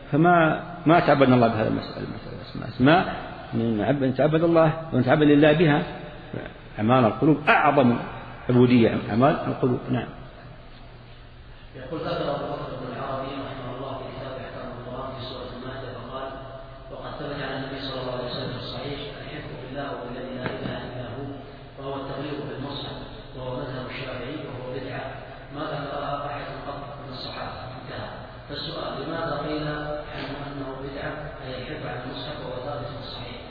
فما ما تعبدنا الله بهذا المسألة المسألة أسماء نتعبد الله ونتعبد لله بها. أعمال القلوب أعظم عبودية أعمال القلوب. نعم. يقول ذكر أبو بكر بن العربي رحمه الله في كتاب أحكام القرآن في سورة المائدة فقال: وقد ثبت عن النبي صلى الله عليه وسلم في الصحيح الحكم بالله والذي لا إله إلا هو وهو التغليب بالمصحف وهو مذهب الشافعي وهو بدعة ما ذكرها أحد قط من الصحابة. انتهى. فالسؤال: لماذا قيل عنه أنه بدعة أي الحكم على المصحف وهو ثابت في الصحيح؟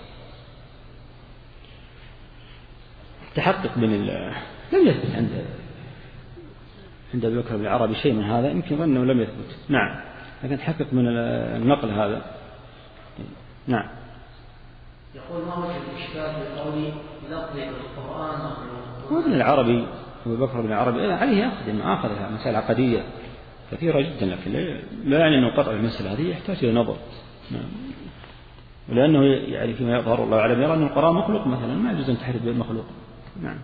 تحقق من لم يثبت عند عند أبي بكر بن العربي شيء من هذا، يمكن ظنه لم يثبت. نعم. لكن تحقق من النقل هذا. نعم. يقول: ما وجه الإشكال في قولي لفظ القرآن مخلوق؟ وابن العربي أبو بكر بن العربي عليه يأخذ ما أخذها مسائل عقدية كثيرة جدا، لكن لا يعني أنه قطع المسألة هذه، يحتاج إلى نظر. نعم. ولأنه يعني فيما يظهر الله أعلم يرى أن القرآن مخلوق مثلا، ما يجوز أن تحرف بالمخلوق. نعم.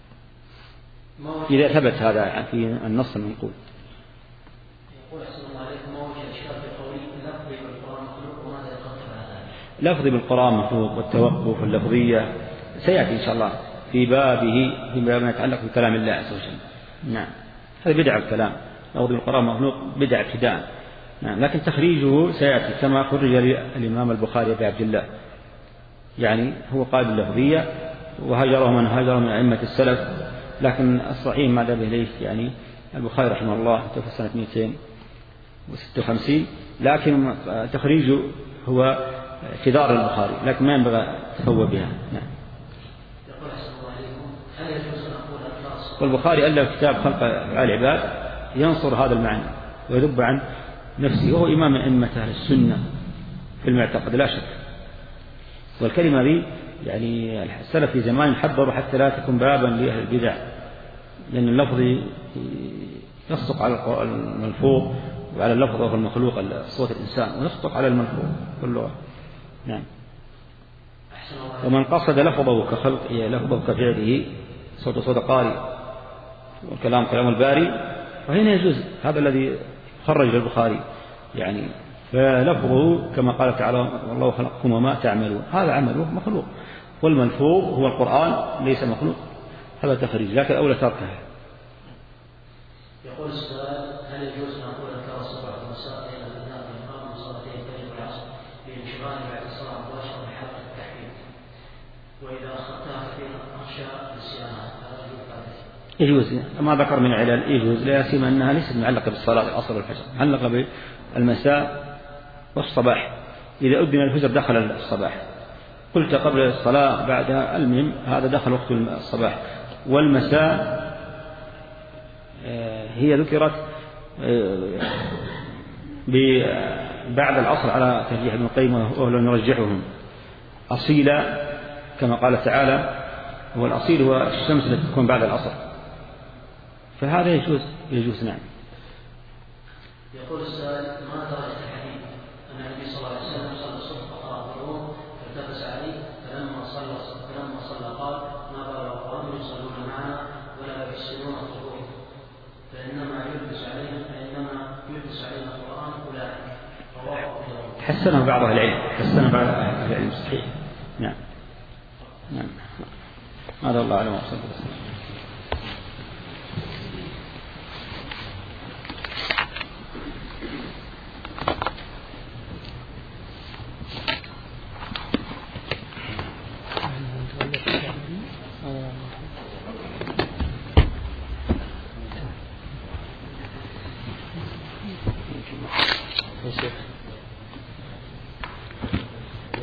إذا ثبت هذا في النص المنقول. يقول: أحسن الله عليكم، ما وجه الإشكال في قولي لفظ بالقرآن مخلوق وماذا يقصد هذا؟ لفظ بالقرآن مخلوق والتوقف واللفظية سيأتي إن شاء الله في بابه في باب ما يتعلق بكلام الله عز وجل. نعم. هذا بدع الكلام، لفظ بالقرآن مخلوق بدع ابتداء. نعم. لكن تخريجه سيأتي كما خرج الإمام البخاري بعبد الله، يعني هو قال اللفظية وهجره من هجر من أئمة السلف، لكن الصحيح ما ذهب إليه يعني البخاري رحمه الله توفى سنة اثنين وستة وخمسين، لكن تخريجه هو اعتذار البخاري، لكن ما ينبغي التفوه بها. نعم. يقول: أحسن الله عليكم، هل يجوز أن أقول الخاص؟ والبخاري ألف كتاب خلق أفعال العباد ينصر هذا المعنى ويذب عن نفسه، وهو إمام أئمة أهل السنة في المعتقد لا شك. والكلمة دي يعني السلف في زمان حذروا حتى لا تكون بابا لأهل البدع، لأن اللفظ يصدق على الملفوظ وعلى اللفظ وهو المخلوق صوت الإنسان، ويصدق على الملفوظ كله. نعم. ومن قصد لفظه كخلق لفظه كفعله صوت صوت قارئ والكلام كلام الباري فهنا يجوز. هذا الذي خرج البخاري يعني، فلفظه كما قال تعالى: والله خلقكم وما تعملون، هذا عمله مخلوق، والملفوظ هو القرآن ليس مخلوق. هذا تخريج، لكن أولى تركها. يقول السؤال: هل يجوز أن أقول أذكار الصبح والمساء بين الأذان والإقامة من صلاتين الفجر والعصر بانشغال بعد الصلاة مباشرة بحلقة التحريم، وإذا أخذتها كثيرا أخشى نسيانها، هذا يجوز؟ يجوز ما ذكر من علل، يجوز، لا سيما أنها ليست معلقة بالصلاة العصر والفجر، معلقة بالمساء والصباح. إذا أذن الفجر دخل الصباح، قلت قبل الصلاة بعدها، المهم هذا دخل وقت الصباح. والمساء هي ذكرت بعد العصر على ترجيح ابن القيم وهو نرجحهم أصيلا كما قال تعالى: هو الأصيل هو الشمس التي تكون بعد العصر، فهذا يجوز يجوز. نعم. يقول السائل: ما درجة الحديث أن النبي صلى الله عليه وسلم صلى الصبح فقرأ القرآن فالتبس عليه فلما صلى فلما صلى قال: ما بال القوم يصلون معنا ولا يحسنون الظهور، فإنما يلبس عليهم فإنما يلبس علينا القرآن أولئك. حسنه بعض أهل العلم، حسنه بعض أهل العلم صحيح. نعم. نعم. هذا الله أعلم وصلى الله عليه وسلم. Yes, sir.